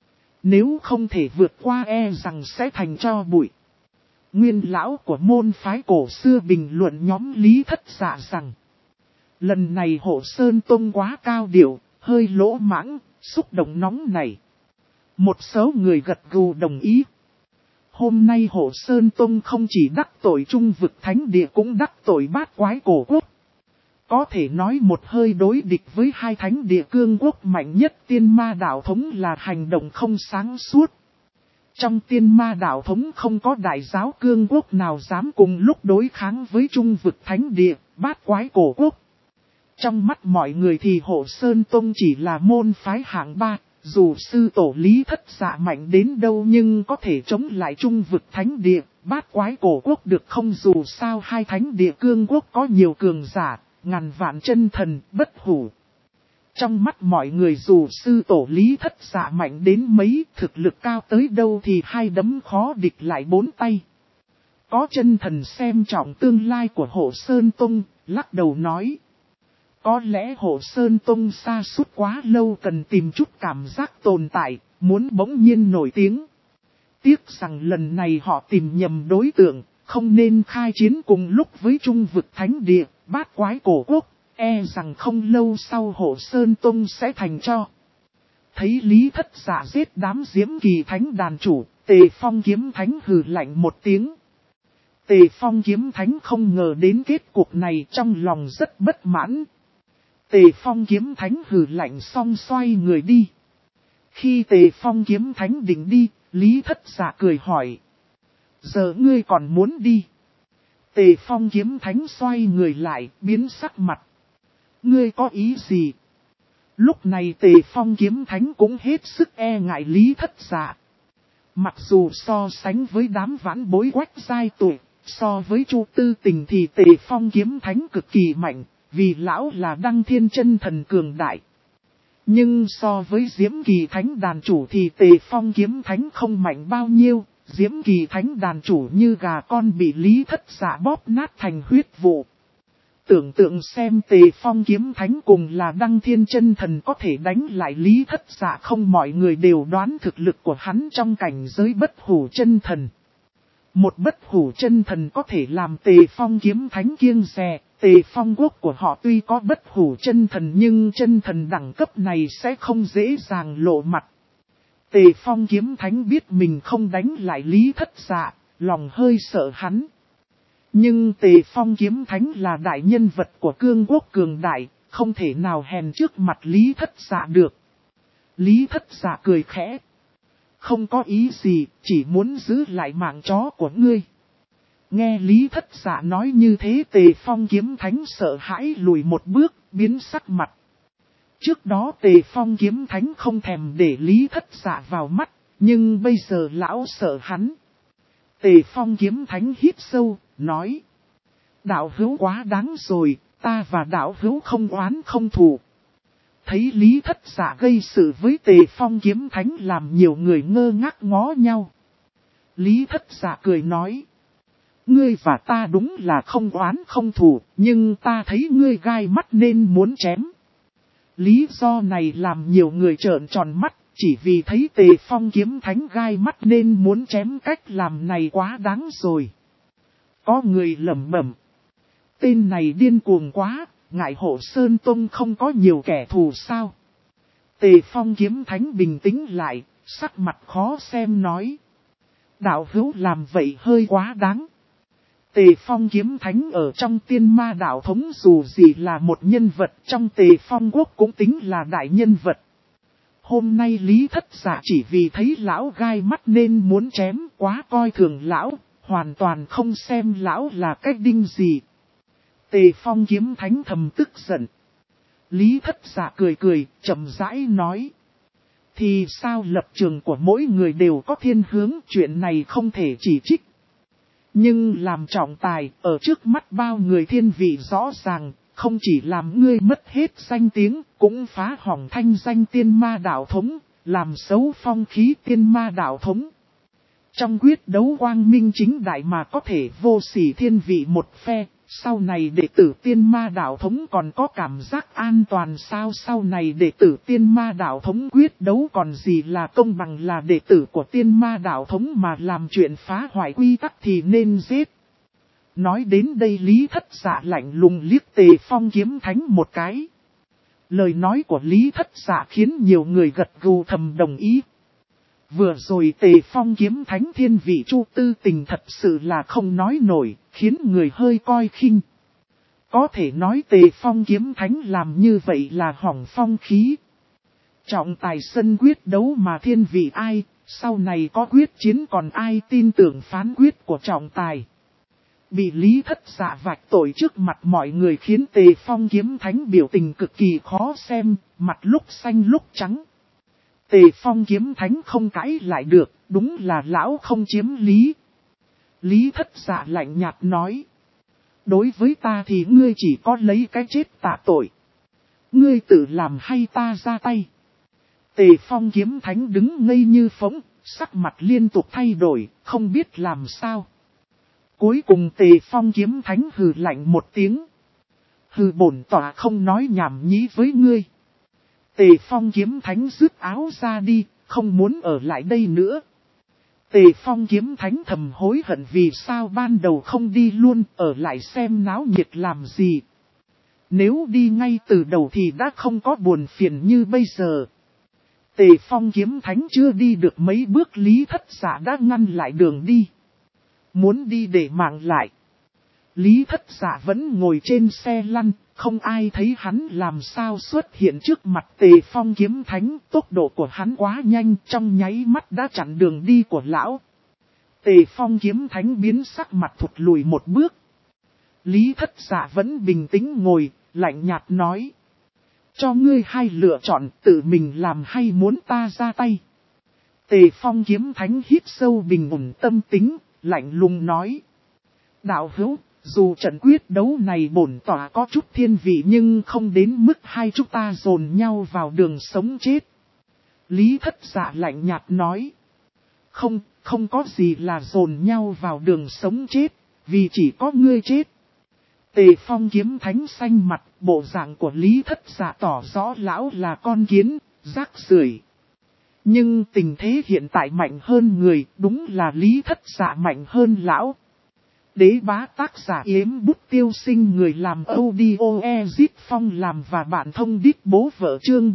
Nếu không thể vượt qua e rằng sẽ thành tro bụi. Nguyên lão của môn phái cổ xưa bình luận nhóm Lý Thất Dạ rằng. Lần này Hộ Sơn Tông quá cao điệu, hơi lỗ mãng, xúc động nóng này. Một số người gật gù đồng ý. Hôm nay Hộ Sơn Tông không chỉ đắc tội Trung Vực Thánh Địa cũng đắc tội Bát Quái Cổ Quốc. Có thể nói một hơi đối địch với hai thánh địa cương quốc mạnh nhất Tiên Ma Đạo Thống là hành động không sáng suốt. Trong Tiên Ma Đạo Thống không có đại giáo cương quốc nào dám cùng lúc đối kháng với Trung Vực Thánh Địa, Bát Quái Cổ Quốc. Trong mắt mọi người thì Hộ Sơn Tông chỉ là môn phái hạng 3, dù sư tổ Lý Thất Dạ mạnh đến đâu nhưng có thể chống lại Trung Vực Thánh Địa, Bát Quái Cổ Quốc được không? Dù sao hai thánh địa cương quốc có nhiều cường giả, ngàn vạn chân thần, bất hủ. Trong mắt mọi người dù sư tổ Lý Thất Dạ mạnh đến mấy, thực lực cao tới đâu thì hai đấm khó địch lại bốn tay. Có chân thần xem trọng tương lai của Hộ Sơn Tông, lắc đầu nói. Có lẽ Hộ Sơn Tông sa sút quá lâu, cần tìm chút cảm giác tồn tại, muốn bỗng nhiên nổi tiếng. Tiếc rằng lần này họ tìm nhầm đối tượng, không nên khai chiến cùng lúc với Trung Vực Thánh Địa, Bát Quái Cổ Quốc, e rằng không lâu sau Hộ Sơn Tông sẽ thành tro. Thấy Lý Thất Dạ giết đám Diễm Kỳ Thánh đàn chủ, Tề Phong Kiếm Thánh hừ lạnh một tiếng. Tề Phong Kiếm Thánh không ngờ đến kết cục này, trong lòng rất bất mãn. Tề Phong Kiếm Thánh hừ lạnh xong xoay người đi. Khi Tề Phong Kiếm Thánh định đi, Lý Thất Dạ cười hỏi. Giờ ngươi còn muốn đi? Tề Phong Kiếm Thánh xoay người lại, biến sắc mặt. Ngươi có ý gì? Lúc này Tề Phong Kiếm Thánh cũng hết sức e ngại Lý Thất Dạ. Mặc dù so sánh với đám vãn bối Quách giai tuổi, so với Chu Tư Tình thì Tề Phong Kiếm Thánh cực kỳ mạnh, vì lão là Đăng Thiên chân thần cường đại. Nhưng so với Diễm Kỳ Thánh đàn chủ thì Tề Phong Kiếm Thánh không mạnh bao nhiêu. Diễm Kỳ Thánh đàn chủ như gà con bị Lý Thất Dạ bóp nát thành huyết vụ. Tưởng tượng xem Tề Phong Kiếm Thánh cùng là Đăng Thiên chân thần có thể đánh lại Lý Thất Dạ không? Mọi người đều đoán thực lực của hắn trong cảnh giới bất hủ chân thần. Một bất hủ chân thần có thể làm Tề Phong Kiếm Thánh kiêng dè. Tề Phong quốc của họ tuy có bất hủ chân thần nhưng chân thần đẳng cấp này sẽ không dễ dàng lộ mặt. Tề Phong Kiếm Thánh biết mình không đánh lại Lý Thất Dạ, lòng hơi sợ hắn. Nhưng Tề Phong Kiếm Thánh là đại nhân vật của cương quốc cường đại, không thể nào hèn trước mặt Lý Thất Dạ được. Lý Thất Dạ cười khẽ. không có ý gì, chỉ muốn giữ lại mạng chó của ngươi. Nghe Lý Thất Dạ nói như thế, Tề Phong kiếm thánh sợ hãi lùi một bước, biến sắc mặt. Trước đó Tề Phong kiếm thánh không thèm để Lý Thất Dạ vào mắt, nhưng bây giờ lão sợ hắn. Tề Phong kiếm thánh hít sâu, nói. Đạo hữu quá đáng rồi, ta và đạo hữu không oán không thù. Thấy Lý Thất Dạ gây sự với Tề Phong kiếm thánh làm nhiều người ngơ ngác ngó nhau. Lý Thất Dạ cười nói. Ngươi và ta đúng là không oán không thù, nhưng ta thấy ngươi gai mắt nên muốn chém. Lý do này làm nhiều người trợn tròn mắt, chỉ vì thấy Tề Phong kiếm thánh gai mắt nên muốn chém, cách làm này quá đáng rồi. Có người lẩm bẩm. Tên này điên cuồng quá, ngại Hộ Sơn Tông không có nhiều kẻ thù sao. Tề Phong kiếm thánh bình tĩnh lại, sắc mặt khó xem nói. Đạo hữu làm vậy hơi quá đáng. Tề Phong kiếm thánh ở trong Tiên Ma đạo thống dù gì là một nhân vật, trong Tề Phong quốc cũng tính là đại nhân vật. Hôm nay Lý Thất Dạ chỉ vì thấy lão gai mắt nên muốn chém, quá coi thường lão, hoàn toàn không xem lão là cách đinh gì. Tề Phong kiếm thánh thầm tức giận. Lý Thất Dạ cười cười, chậm rãi nói. Thì sao, lập trường của mỗi người đều có thiên hướng, chuyện này không thể chỉ trích. Nhưng làm trọng tài, ở trước mắt bao người thiên vị rõ ràng, không chỉ làm ngươi mất hết danh tiếng, cũng phá hỏng thanh danh Tiên Ma đạo thống, làm xấu phong khí Tiên Ma đạo thống. Trong quyết đấu quang minh chính đại mà có thể vô sỉ thiên vị một phe, sau này đệ tử Tiên Ma đạo thống còn có cảm giác an toàn sao? Sau này đệ tử Tiên Ma đạo thống quyết đấu còn gì là công bằng, là đệ tử của Tiên Ma đạo thống mà làm chuyện phá hoại quy tắc thì nên giết. Nói đến đây Lý Thất Dạ lạnh lùng liếc Tề Phong kiếm thánh một cái. Lời nói của Lý Thất Dạ khiến nhiều người gật gù thầm đồng ý. Vừa rồi Tề Phong kiếm thánh thiên vị chu tư tình thật sự là không nói nổi, khiến người hơi coi khinh. Có thể nói Tề Phong kiếm thánh làm như vậy là hỏng phong khí. Trọng tài sân quyết đấu mà thiên vị ai, sau này có quyết chiến còn ai tin tưởng phán quyết của trọng tài. Bị Lý Thất Dạ vạch tội trước mặt mọi người khiến Tề Phong kiếm thánh biểu tình cực kỳ khó xem, mặt lúc xanh lúc trắng. Tề Phong kiếm thánh không cãi lại được, đúng là lão không chiếm lý. Lý Thất Dạ lạnh nhạt nói. Đối với ta thì ngươi chỉ có lấy cái chết tạ tội. Ngươi tự làm hay ta ra tay? Tề Phong kiếm thánh đứng ngây như phỗng, sắc mặt liên tục thay đổi, không biết làm sao. Cuối cùng Tề Phong kiếm thánh hừ lạnh một tiếng. Hừ, bổn tọa không nói nhảm nhí với ngươi. Tề Phong kiếm thánh dứt áo ra đi, không muốn ở lại đây nữa. Tề Phong kiếm thánh thầm hối hận vì sao ban đầu không đi luôn, ở lại xem náo nhiệt làm gì. Nếu đi ngay từ đầu thì đã không có buồn phiền như bây giờ. Tề Phong kiếm thánh chưa đi được mấy bước Lý Thất Dạ đã ngăn lại đường đi. Muốn đi để mạng lại. Lý Thất Dạ vẫn ngồi trên xe lăn, không ai thấy hắn làm sao xuất hiện trước mặt Tề Phong kiếm thánh. Tốc độ của hắn quá nhanh, trong nháy mắt đã chặn đường đi của lão. Tề Phong kiếm thánh biến sắc mặt thụt lùi một bước. Lý Thất Dạ vẫn bình tĩnh ngồi, lạnh nhạt nói. Cho ngươi hai lựa chọn, tự mình làm hay muốn ta ra tay. Tề Phong kiếm thánh hít sâu bình ổn tâm tính, lạnh lùng nói. Đạo hữu, dù trận quyết đấu này bổn tỏa có chút thiên vị nhưng không đến mức hai chúng ta dồn nhau vào đường sống chết. Lý Thất Dạ lạnh nhạt nói. Không có gì là dồn nhau vào đường sống chết, vì chỉ có ngươi chết. Tề Phong kiếm thánh xanh mặt, bộ dạng của Lý Thất Dạ tỏ rõ lão là con kiến, rác rưởi. Nhưng tình thế hiện tại mạnh hơn người, đúng là Lý Thất Dạ mạnh hơn lão. Đế bá tác giả Yếm Bút Tiêu Sinh, người làm audio Ezip Phong làm và bạn thông đít bố vợ chương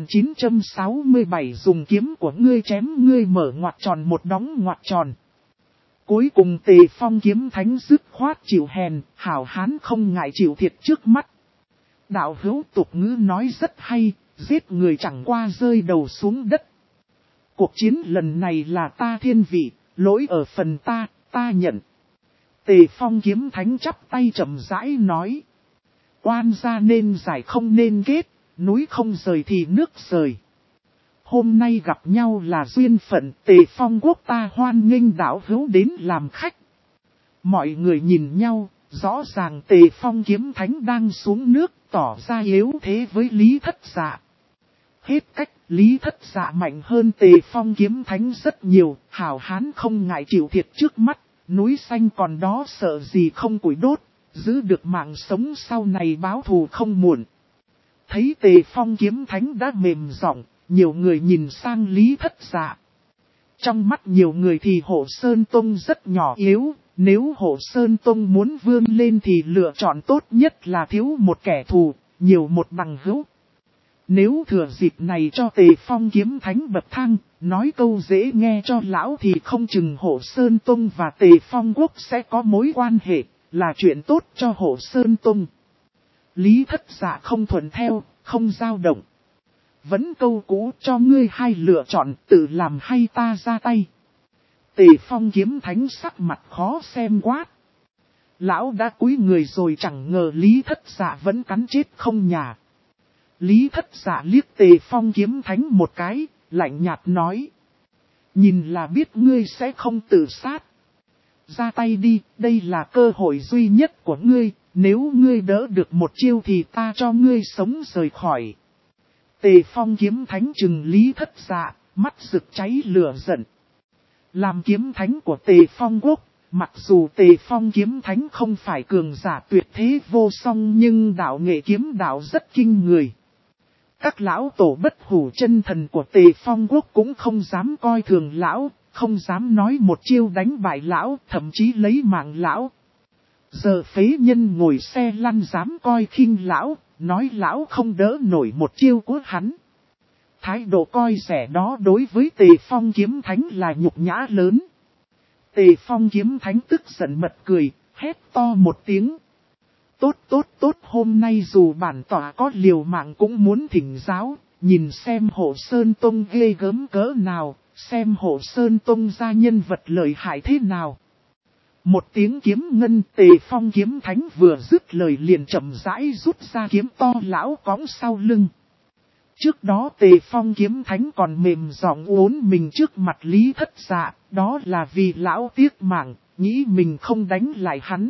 3967 dùng kiếm của ngươi chém ngươi mở ngoặc tròn một đóng ngoặc tròn. Cuối cùng Tề Phong kiếm thánh dứt khoát chịu hèn, hảo hán không ngại chịu thiệt trước mắt. Đạo hữu tục ngữ nói rất hay, giết người chẳng qua rơi đầu xuống đất. Cuộc chiến lần này là ta thiên vị, lỗi ở phần ta nhận. Tề Phong kiếm thánh chắp tay chậm rãi nói. Oan gia nên giải không nên kết, núi không rời thì nước rời. Hôm nay gặp nhau là duyên phận, Tề Phong quốc ta hoan nghênh đạo hữu đến làm khách. Mọi người nhìn nhau, rõ ràng Tề Phong kiếm thánh đang xuống nước, tỏ ra yếu thế với Lý Thất Dạ. Hết cách, Lý Thất Dạ mạnh hơn Tề Phong kiếm thánh rất nhiều, hảo hán không ngại chịu thiệt trước mắt, núi xanh còn đó sợ gì không củi đốt, giữ được mạng sống sau này báo thù không muộn. Thấy Tề Phong kiếm thánh đã mềm giọng, nhiều người nhìn sang Lý Thất Dạ. Trong mắt nhiều người thì Hộ Sơn Tông rất nhỏ yếu, nếu Hộ Sơn Tông muốn vươn lên thì lựa chọn tốt nhất là thiếu một kẻ thù, nhiều một bằng hữu. Nếu thừa dịp này cho Tề Phong kiếm thánh bậc thang, nói câu dễ nghe cho lão thì không chừng Hộ Sơn Tông và Tề Phong quốc sẽ có mối quan hệ, là chuyện tốt cho Hộ Sơn Tông. Lý Thất Dạ không thuận theo, không dao động. Vẫn câu cũ cho ngươi hai lựa chọn, tự làm hay ta ra tay. Tề Phong kiếm thánh sắc mặt khó xem quát. Lão đã cúi người rồi, chẳng ngờ Lý Thất Dạ vẫn cắn chết không nhả. Lý Thất Dạ liếc Tề Phong kiếm thánh một cái, lạnh nhạt nói. Nhìn là biết ngươi sẽ không tự sát. Ra tay đi, đây là cơ hội duy nhất của ngươi, nếu ngươi đỡ được một chiêu thì ta cho ngươi sống rời khỏi. Tề Phong kiếm thánh trừng Lý Thất Dạ, mắt rực cháy lửa giận. Làm kiếm thánh của Tề Phong quốc, mặc dù Tề Phong kiếm thánh không phải cường giả tuyệt thế vô song nhưng đạo nghệ kiếm đạo rất kinh người. Các lão tổ bất hủ chân thần của Tề Phong quốc cũng không dám coi thường lão, không dám nói một chiêu đánh bại lão, thậm chí lấy mạng lão. Giờ phế nhân ngồi xe lăn dám coi khinh lão, nói lão không đỡ nổi một chiêu của hắn. Thái độ coi rẻ đó đối với Tề Phong kiếm thánh là nhục nhã lớn. Tề Phong kiếm thánh tức giận bật cười, hét to một tiếng. Tốt, hôm nay dù bản tỏa có liều mạng cũng muốn thỉnh giáo, nhìn xem Hộ Sơn Tông ghê gớm cỡ nào, xem Hộ Sơn Tông ra nhân vật lợi hại thế nào. Một tiếng kiếm ngân, Tề Phong kiếm thánh vừa dứt lời liền chậm rãi rút ra kiếm to lão cõng sau lưng. Trước đó Tề Phong kiếm thánh còn mềm giọng uốn mình trước mặt Lý Thất Dạ, đó là vì lão tiếc mạng, nghĩ mình không đánh lại hắn.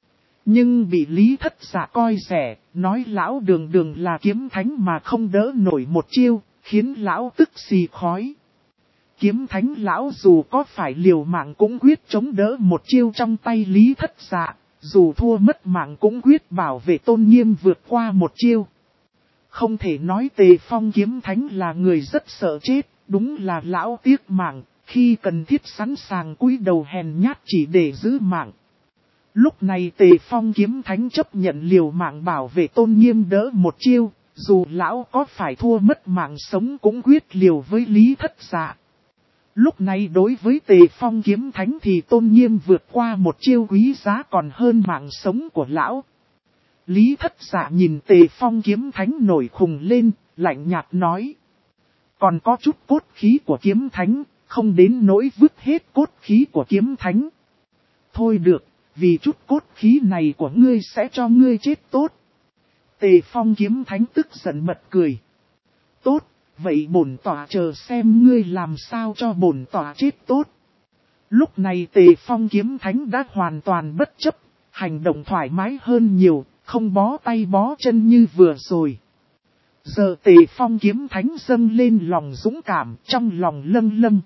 Nhưng bị Lý Thất Dạ coi rẻ, nói lão đường là kiếm thánh mà không đỡ nổi một chiêu, khiến lão tức xì khói. Kiếm thánh lão dù có phải liều mạng cũng quyết chống đỡ một chiêu trong tay Lý Thất Dạ, dù thua mất mạng cũng quyết bảo vệ tôn nghiêm vượt qua một chiêu. Không thể nói Tề Phong kiếm thánh là người rất sợ chết, đúng là lão tiếc mạng, khi cần thiết sẵn sàng cúi đầu hèn nhát chỉ để giữ mạng. Lúc này Tề Phong kiếm thánh chấp nhận liều mạng bảo vệ tôn nghiêm đỡ một chiêu, dù lão có phải thua mất mạng sống cũng quyết liều với Lý Thất Dạ. Lúc này đối với Tề Phong kiếm thánh thì tôn nghiêm vượt qua một chiêu quý giá còn hơn mạng sống của lão. Lý Thất Dạ nhìn Tề Phong kiếm thánh nổi khùng lên, lạnh nhạt nói. Còn có chút cốt khí của kiếm thánh, không đến nỗi vứt hết cốt khí của kiếm thánh. Thôi được, vì chút cốt khí này của ngươi sẽ cho ngươi chết tốt. Tề Phong kiếm thánh tức giận bật cười. Tốt, vậy bổn tỏa chờ xem ngươi làm sao cho bổn tỏa chết tốt. Lúc này Tề Phong kiếm thánh đã hoàn toàn bất chấp, hành động thoải mái hơn nhiều, không bó tay bó chân như vừa rồi. Giờ Tề Phong kiếm thánh dâng lên lòng dũng cảm, trong lòng lâng lâng.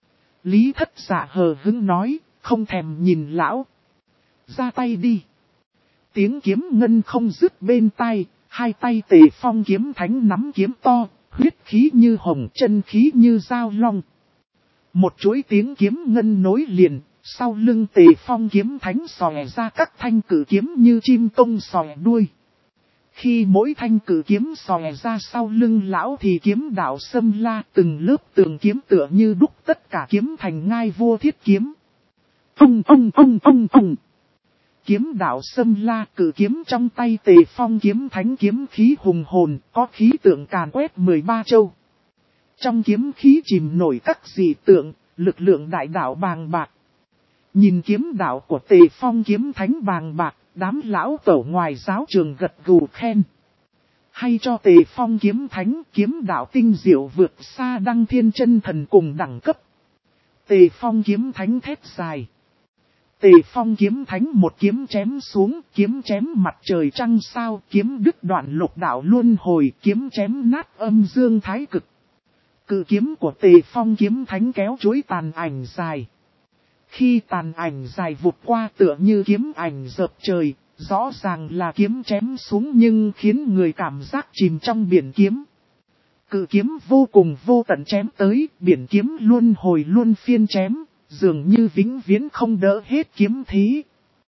Lý Thất Dạ hờ hững nói, không thèm nhìn lão. Ra tay đi. Tiếng kiếm ngân không dứt bên tai, hai tay Tề Phong kiếm thánh nắm kiếm to, huyết khí như hồng, chân khí như dao long. Một chuỗi tiếng kiếm ngân nối liền, sau lưng Tề Phong kiếm thánh xòe ra các thanh cử kiếm như chim công xòe đuôi. Khi mỗi thanh cử kiếm xòe ra sau lưng lão thì kiếm đạo xâm la, từng lớp tường kiếm tựa như đúc tất cả kiếm thành ngai vua thiết kiếm. Ông. Kiếm đạo xâm la, cử kiếm trong tay Tề Phong kiếm thánh kiếm khí hùng hồn, có khí tượng càn quét 13 châu. Trong kiếm khí chìm nổi các dị tượng, lực lượng đại đạo bàng bạc. Nhìn kiếm đạo của Tề Phong kiếm thánh bàng bạc, đám lão tổ ngoài giáo trường gật gù khen. Hay cho Tề Phong kiếm thánh kiếm đạo tinh diệu vượt xa Đăng Thiên chân thần cùng đẳng cấp. Tề Phong kiếm thánh thét dài. Tề Phong kiếm thánh một kiếm chém xuống, kiếm chém mặt trời trăng sao, kiếm đứt đoạn lục đạo luân hồi, kiếm chém nát âm dương thái cực. Cự kiếm của Tề Phong kiếm thánh kéo chuỗi tàn ảnh dài. Khi tàn ảnh dài vụt qua tựa như kiếm ảnh dợp trời, rõ ràng là kiếm chém xuống nhưng khiến người cảm giác chìm trong biển kiếm. Cự kiếm vô cùng vô tận chém tới, biển kiếm luân hồi luân phiên chém, dường như vĩnh viễn không đỡ hết kiếm thế.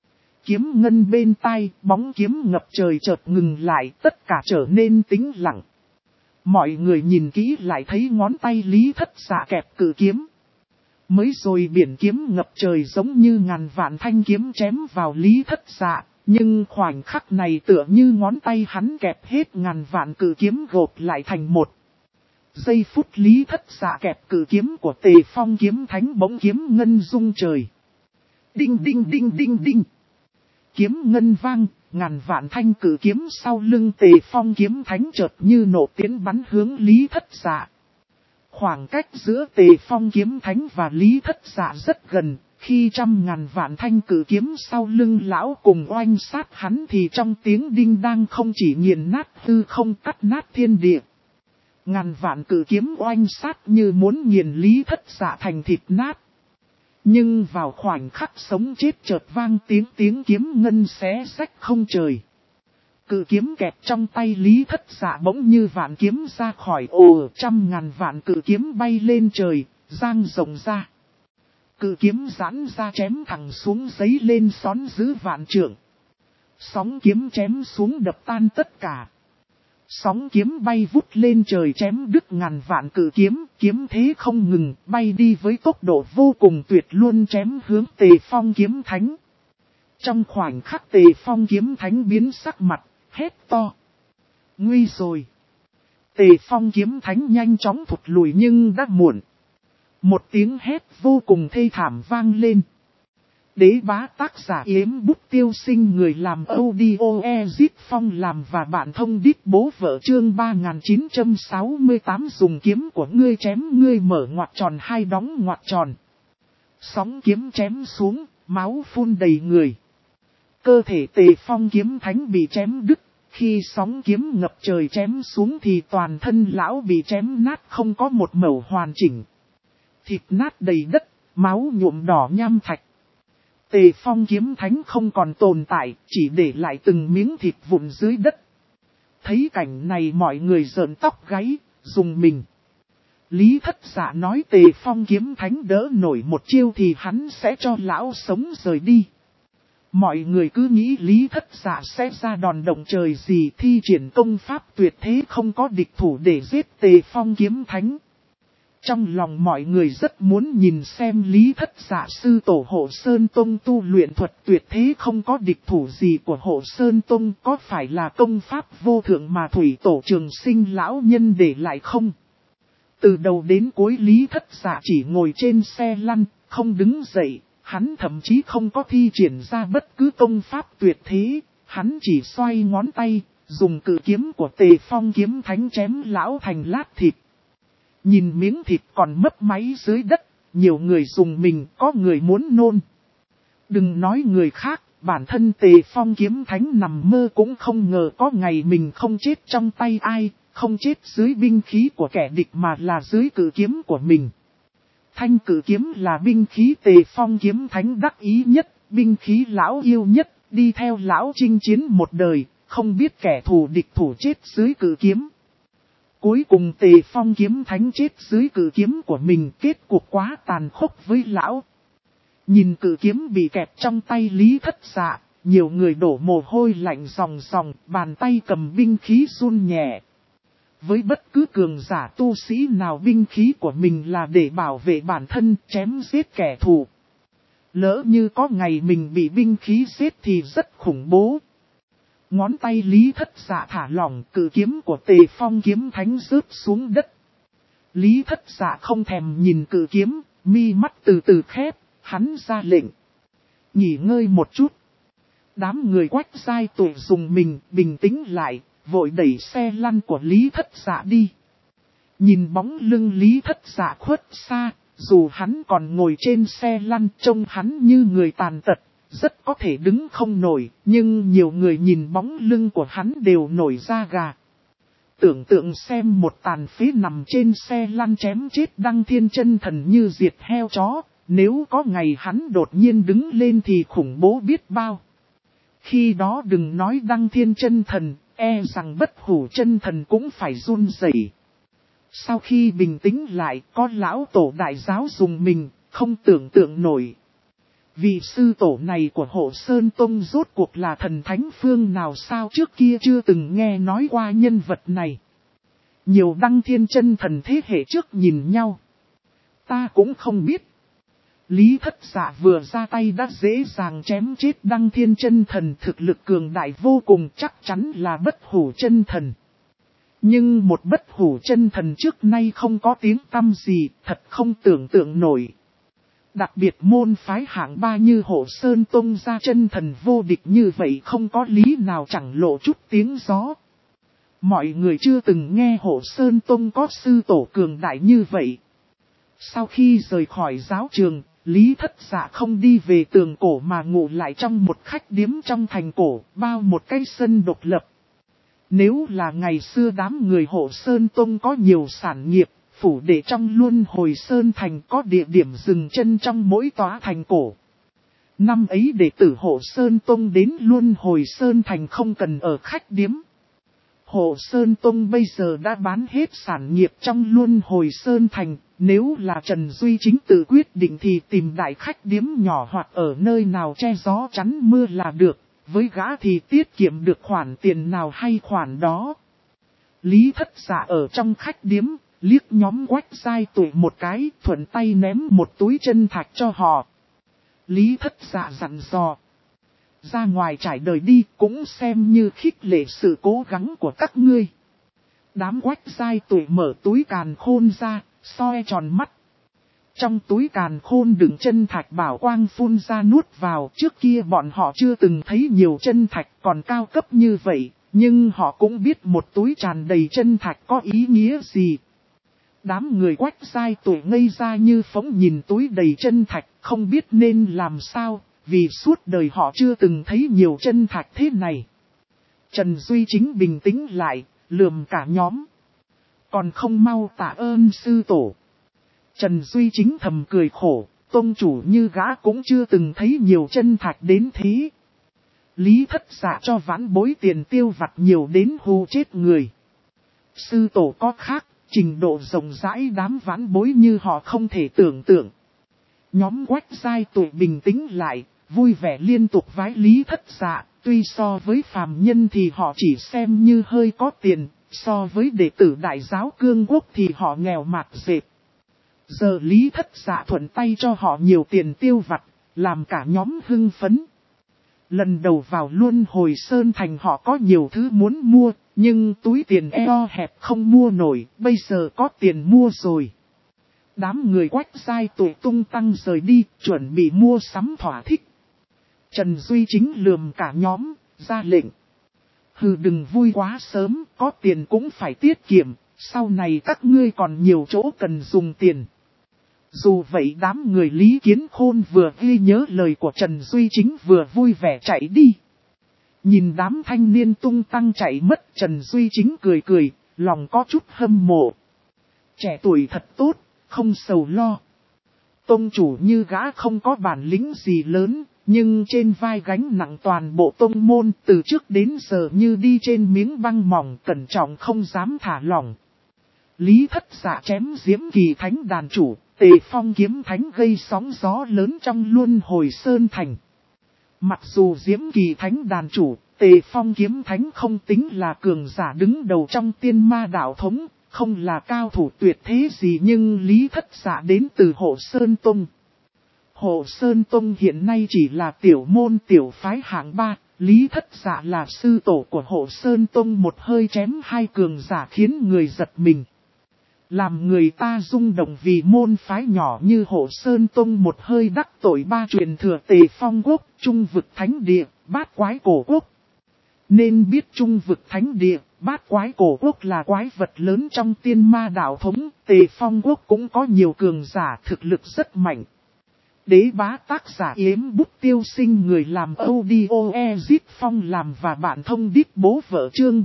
Kiếm ngân bên tai, bóng kiếm ngập trời chợt ngừng lại, tất cả trở nên tĩnh lặng. Mọi người nhìn kỹ lại thấy ngón tay Lý Thất Dạ kẹp cự kiếm. Mới rồi biển kiếm ngập trời giống như ngàn vạn thanh kiếm chém vào Lý Thất Dạ, nhưng khoảnh khắc này tựa như ngón tay hắn kẹp hết ngàn vạn cự kiếm gộp lại thành một. Giây phút Lý Thất Dạ kẹp cự kiếm của Tề Phong kiếm thánh bỗng kiếm ngân rung trời. Đinh đinh đinh đinh đinh. Kiếm ngân vang, ngàn vạn thanh cự kiếm sau lưng Tề Phong kiếm thánh chợt như nổ tiến bắn hướng Lý Thất Dạ. Khoảng cách giữa Tề Phong kiếm thánh và Lý Thất Dạ rất gần, khi trăm ngàn vạn thanh cự kiếm sau lưng lão cùng oanh sát hắn thì trong tiếng đinh đang không chỉ nghiền nát hư không cắt nát thiên địa. Ngàn vạn cự kiếm oanh sát như muốn nghiền Lý Thất Dạ thành thịt nát. Nhưng vào khoảnh khắc sống chết chợt vang tiếng kiếm ngân xé rách không trời. Cự kiếm kẹp trong tay Lý Thất Dạ bỗng như vạn kiếm ra khỏi ồ, trăm ngàn vạn cự kiếm bay lên trời, giang rộng ra. Cự kiếm giãn ra chém thẳng xuống giấy lên xón giữ vạn trượng. Sóng kiếm chém xuống đập tan tất cả. Sóng kiếm bay vút lên trời chém đứt ngàn vạn cự kiếm, kiếm thế không ngừng, bay đi với tốc độ vô cùng tuyệt luôn chém hướng Tề Phong kiếm thánh. Trong khoảnh khắc Tề Phong kiếm thánh biến sắc mặt, hét to. Nguy rồi! Tề Phong kiếm thánh nhanh chóng thụt lùi nhưng đã muộn. Một tiếng hét vô cùng thê thảm vang lên. Đế bá tác giả Yếm Bút Tiêu Sinh, người làm audio Ezit Phong làm và bạn thông đít bố vợ chương 3968 dùng kiếm của ngươi chém ngươi mở ngoặc tròn hai đóng ngoặc tròn. Sóng kiếm chém xuống, máu phun đầy người. Cơ thể Tề Phong kiếm thánh bị chém đứt, khi sóng kiếm ngập trời chém xuống thì toàn thân lão bị chém nát không có một mẩu hoàn chỉnh. Thịt nát đầy đất, máu nhuộm đỏ nham thạch. Tề Phong kiếm thánh không còn tồn tại, chỉ để lại từng miếng thịt vụn dưới đất. Thấy cảnh này mọi người rợn tóc gáy, rùng mình. Lý Thất Dạ nói Tề Phong kiếm thánh đỡ nổi một chiêu thì hắn sẽ cho lão sống rời đi. Mọi người cứ nghĩ Lý Thất Dạ sẽ ra đòn động trời gì, thi triển công pháp tuyệt thế không có địch thủ để giết Tề Phong kiếm thánh. Trong lòng mọi người rất muốn nhìn xem Lý Thất Dạ sư tổ Hộ Sơn Tông tu luyện thuật tuyệt thế không có địch thủ gì của Hộ Sơn Tông có phải là công pháp vô thượng mà thủy tổ Trường Sinh lão nhân để lại không? Từ đầu đến cuối Lý Thất Dạ chỉ ngồi trên xe lăn, không đứng dậy, hắn thậm chí không có thi triển ra bất cứ công pháp tuyệt thế, hắn chỉ xoay ngón tay, dùng cự kiếm của Tề Phong kiếm thánh chém lão thành lát thịt. Nhìn miếng thịt còn mấp máy dưới đất, nhiều người dùng mình, có người muốn nôn. Đừng nói người khác, bản thân Tề Phong kiếm thánh nằm mơ cũng không ngờ có ngày mình không chết trong tay ai, không chết dưới binh khí của kẻ địch mà là dưới cự kiếm của mình. Thanh cự kiếm là binh khí Tề Phong kiếm thánh đắc ý nhất, binh khí lão yêu nhất, đi theo lão chinh chiến một đời, không biết kẻ thù địch thủ chết dưới cự kiếm. Cuối cùng Tề Phong kiếm thánh chết dưới cự kiếm của mình, kết cuộc quá tàn khốc với lão. Nhìn cự kiếm bị kẹp trong tay Lý Thất Dạ, nhiều người đổ mồ hôi lạnh ròng ròng, bàn tay cầm binh khí run nhẹ. Với bất cứ cường giả tu sĩ nào binh khí của mình là để bảo vệ bản thân, chém giết kẻ thù. Lỡ như có ngày mình bị binh khí giết thì rất khủng bố. Ngón tay Lý Thất Dạ thả lỏng, cự kiếm của Tề Phong kiếm thánh rớt xuống đất. Lý Thất Dạ không thèm nhìn cự kiếm, mi mắt từ từ khép, hắn ra lệnh. Nghỉ ngơi một chút. Đám người Quách Giai Tuệ dùng mình bình tĩnh lại, vội đẩy xe lăn của Lý Thất Dạ đi. Nhìn bóng lưng Lý Thất Dạ khuất xa, dù hắn còn ngồi trên xe lăn trông hắn như người tàn tật, rất có thể đứng không nổi, nhưng nhiều người nhìn bóng lưng của hắn đều nổi da gà. Tưởng tượng xem một tàn phế nằm trên xe lăn chém chết Đăng Thiên Chân Thần như diệt heo chó, nếu có ngày hắn đột nhiên đứng lên thì khủng bố biết bao. Khi đó đừng nói Đăng Thiên Chân Thần, e rằng Bất Hủ Chân Thần cũng phải run rẩy. Sau khi bình tĩnh lại, có lão tổ đại giáo dùng mình, không tưởng tượng nổi. Vị sư tổ này của Hộ Sơn Tông rốt cuộc là thần thánh phương nào sao trước kia chưa từng nghe nói qua nhân vật này. Nhiều Đăng Thiên Chân Thần thế hệ trước nhìn nhau. Ta cũng không biết. Lý Thất Dạ vừa ra tay đã dễ dàng chém chết Đăng Thiên Chân Thần, thực lực cường đại vô cùng, chắc chắn là Bất Hủ Chân Thần. Nhưng một Bất Hủ Chân Thần trước nay không có tiếng tăm gì, thật không tưởng tượng nổi. Đặc biệt môn phái hạng 3 như Hộ Sơn Tông ra chân thần vô địch như vậy không có lý nào chẳng lộ chút tiếng gió. Mọi người chưa từng nghe Hộ Sơn Tông có sư tổ cường đại như vậy. Sau khi rời khỏi giáo trường, Lý Thất Dạ không đi về tường cổ mà ngủ lại trong một khách điếm trong thành cổ, bao một cái sân độc lập. Nếu là ngày xưa đám người Hộ Sơn Tông có nhiều sản nghiệp, phủ đệ trong Luân Hồi Sơn Thành có địa điểm dừng chân trong mỗi tòa thành cổ. Năm ấy đệ tử Hộ Sơn Tông đến Luân Hồi Sơn Thành không cần ở khách điếm. Hộ Sơn Tông bây giờ đã bán hết sản nghiệp trong Luân Hồi Sơn Thành, nếu là Trần Duy Chính tự quyết định thì tìm đại khách điếm nhỏ hoặc ở nơi nào che gió chắn mưa là được, với gã thì tiết kiệm được khoản tiền nào hay khoản đó. Lý Thất Dạ ở trong khách điếm, liếc nhóm Quách Giai Tuệ một cái, thuận tay ném một túi chân thạch cho họ. Lý Thất Dạ dặn dò. Ra ngoài trải đời đi, cũng xem như khích lệ sự cố gắng của các ngươi. Đám Quách Giai Tuệ mở túi càn khôn ra, soi tròn mắt. Trong túi càn khôn đựng chân thạch bảo quang phun ra nuốt vào, trước kia bọn họ chưa từng thấy nhiều chân thạch còn cao cấp như vậy, nhưng họ cũng biết một túi tràn đầy chân thạch có ý nghĩa gì. Đám người Quách Giai Tuệ ngây ra như phóng nhìn túi đầy chân thạch, không biết nên làm sao, vì suốt đời họ chưa từng thấy nhiều chân thạch thế này. Trần Duy Chính bình tĩnh lại, lườm cả nhóm. Còn không mau tạ ơn sư tổ. Trần Duy Chính thầm cười khổ, tông chủ như gã cũng chưa từng thấy nhiều chân thạch đến thế. Lý Thất Dạ cho vãn bối tiền tiêu vặt nhiều đến hù chết người. Sư tổ có khác, trình độ rộng rãi đám vãn bối như họ không thể tưởng tượng. Nhóm Quách Giai Tuệ bình tĩnh lại, vui vẻ liên tục vái Lý Thất Dạ, tuy so với phàm nhân thì họ chỉ xem như hơi có tiền, so với đệ tử đại giáo cương quốc thì họ nghèo mạt dệt. Giờ Lý Thất Dạ thuận tay cho họ nhiều tiền tiêu vặt, làm cả nhóm hưng phấn. Lần đầu vào Luân Hồi Sơn Thành họ có nhiều thứ muốn mua, nhưng túi tiền eo hẹp không mua nổi, bây giờ có tiền mua rồi. Đám người Quách Giai Tuệ tung tăng rời đi, chuẩn bị mua sắm thỏa thích. Trần Duy Chính lườm cả nhóm, ra lệnh. Hừ, đừng vui quá sớm, có tiền cũng phải tiết kiệm, sau này các ngươi còn nhiều chỗ cần dùng tiền. Dù vậy đám người Lý Kiến Khôn vừa ghi nhớ lời của Trần Duy Chính vừa vui vẻ chạy đi. Nhìn đám thanh niên tung tăng chạy mất, Trần Duy Chính cười cười, lòng có chút hâm mộ. Trẻ tuổi thật tốt, không sầu lo. Tông chủ như gã không có bản lĩnh gì lớn, nhưng trên vai gánh nặng toàn bộ tông môn, từ trước đến giờ như đi trên miếng băng mỏng, cẩn trọng không dám thả lỏng. Lý Thất Dạ chém Diễm Kỳ Thánh đàn chủ, Tề Phong kiếm thánh gây sóng gió lớn trong Luân Hồi Sơn Thành. Mặc dù Diễm Kỳ Thánh đàn chủ, Tề Phong kiếm thánh không tính là cường giả đứng đầu trong tiên ma đạo thống, không là cao thủ tuyệt thế gì, nhưng Lý Thất Dạ đến từ Hộ Sơn Tông. Hộ Sơn Tông hiện nay chỉ là tiểu môn tiểu phái hạng 3, Lý Thất Dạ là sư tổ của Hộ Sơn Tông, một hơi chém hai cường giả khiến người giật mình. Làm người ta rung động vì môn phái nhỏ như Hộ Sơn Tông một hơi đắc tội ba truyền thừa Tề Phong Quốc, Trung Vực Thánh Địa, Bát Quái Cổ Quốc. Nên biết Trung Vực Thánh Địa, Bát Quái Cổ Quốc là quái vật lớn trong tiên ma đạo thống, Tề Phong Quốc cũng có nhiều cường giả thực lực rất mạnh. Đế bá tác giả Yếm Bút Tiêu Sinh, người làm audio Ezit Phong làm và bạn thông đít bố vợ, chương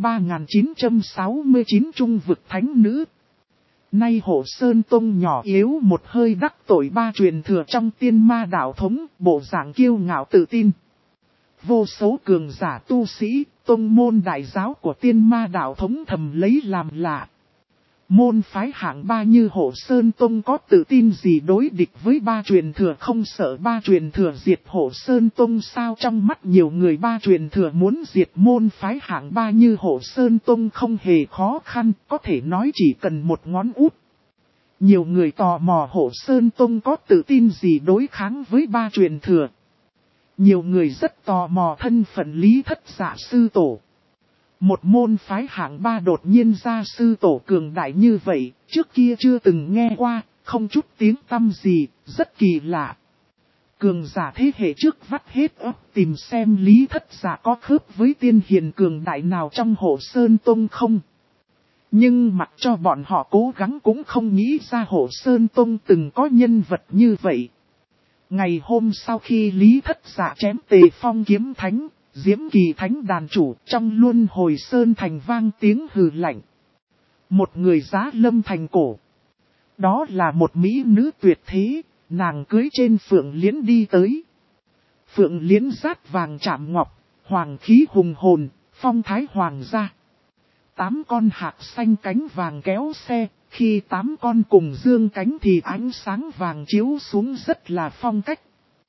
3969 Trung Vực Thánh Nữ. Nay Hộ Sơn Tông nhỏ yếu một hơi đắc tội ba truyền thừa trong tiên ma đạo thống, bộ dạng kiêu ngạo tự tin. Vô số cường giả tu sĩ, tông môn đại giáo của tiên ma đạo thống thầm lấy làm lạ. Môn phái hạng ba như Hộ Sơn Tông có tự tin gì đối địch với ba truyền thừa, không sợ ba truyền thừa diệt Hộ Sơn Tông sao? Trong mắt nhiều người, ba truyền thừa muốn diệt môn phái hạng ba như Hộ Sơn Tông không hề khó khăn, có thể nói chỉ cần một ngón út. Nhiều người tò mò Hộ Sơn Tông có tự tin gì đối kháng với ba truyền thừa. Nhiều người rất tò mò thân phận Lý Thất Dạ sư tổ. Một môn phái hạng ba đột nhiên ra sư tổ cường đại như vậy, trước kia chưa từng nghe qua, không chút tiếng tăm gì, rất kỳ lạ. Cường giả thế hệ trước vắt hết óc tìm xem Lý Thất Dạ có khớp với tiên hiền cường đại nào trong Hộ Sơn Tông không. Nhưng mặc cho bọn họ cố gắng cũng không nghĩ ra Hộ Sơn Tông từng có nhân vật như vậy. Ngày hôm sau khi Lý Thất Dạ chém Tề Phong kiếm thánh, Diễm Kỳ Thánh đàn chủ, trong luân hồi sơn thành vang tiếng hừ lạnh. Một người giá lâm thành cổ. Đó là một mỹ nữ tuyệt thế, nàng cưới trên phượng liễn đi tới. Phượng liễn rát vàng chạm ngọc, hoàng khí hùng hồn, phong thái hoàng gia. 8 con hạc xanh cánh vàng kéo xe, khi 8 con cùng dương cánh thì ánh sáng vàng chiếu xuống rất là phong cách.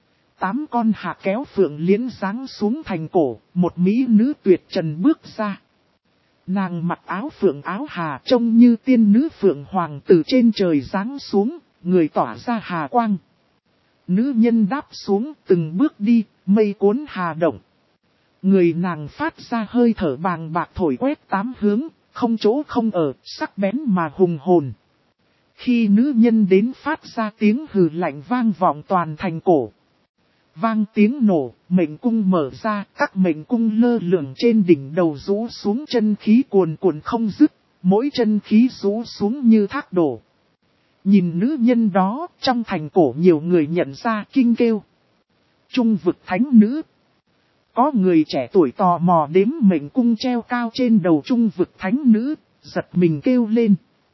8 con hạc kéo phượng liễn giáng xuống thành cổ, một mỹ nữ tuyệt trần bước ra. Nàng mặc áo phượng áo hà trông như tiên nữ phượng hoàng từ trên trời giáng xuống, người tỏa ra hà quang. Nữ nhân đáp xuống từng bước đi, mây cuốn hà động. Người nàng phát ra hơi thở bàng bạc thổi quét 8 hướng, không chỗ không ở, sắc bén mà hùng hồn. Khi nữ nhân đến phát ra tiếng hừ lạnh vang vọng toàn thành cổ. Vang tiếng nổ, mệnh cung mở ra, các mệnh cung lơ lửng trên đỉnh đầu rũ xuống, chân khí cuồn cuộn không dứt, mỗi chân khí rũ xuống như thác đổ. Nhìn nữ nhân đó, trong thành cổ nhiều người nhận ra kinh kêu. Trung vực thánh nữ. Có người trẻ tuổi tò mò đếm mệnh cung treo cao trên đầu trung vực thánh nữ, giật mình kêu lên.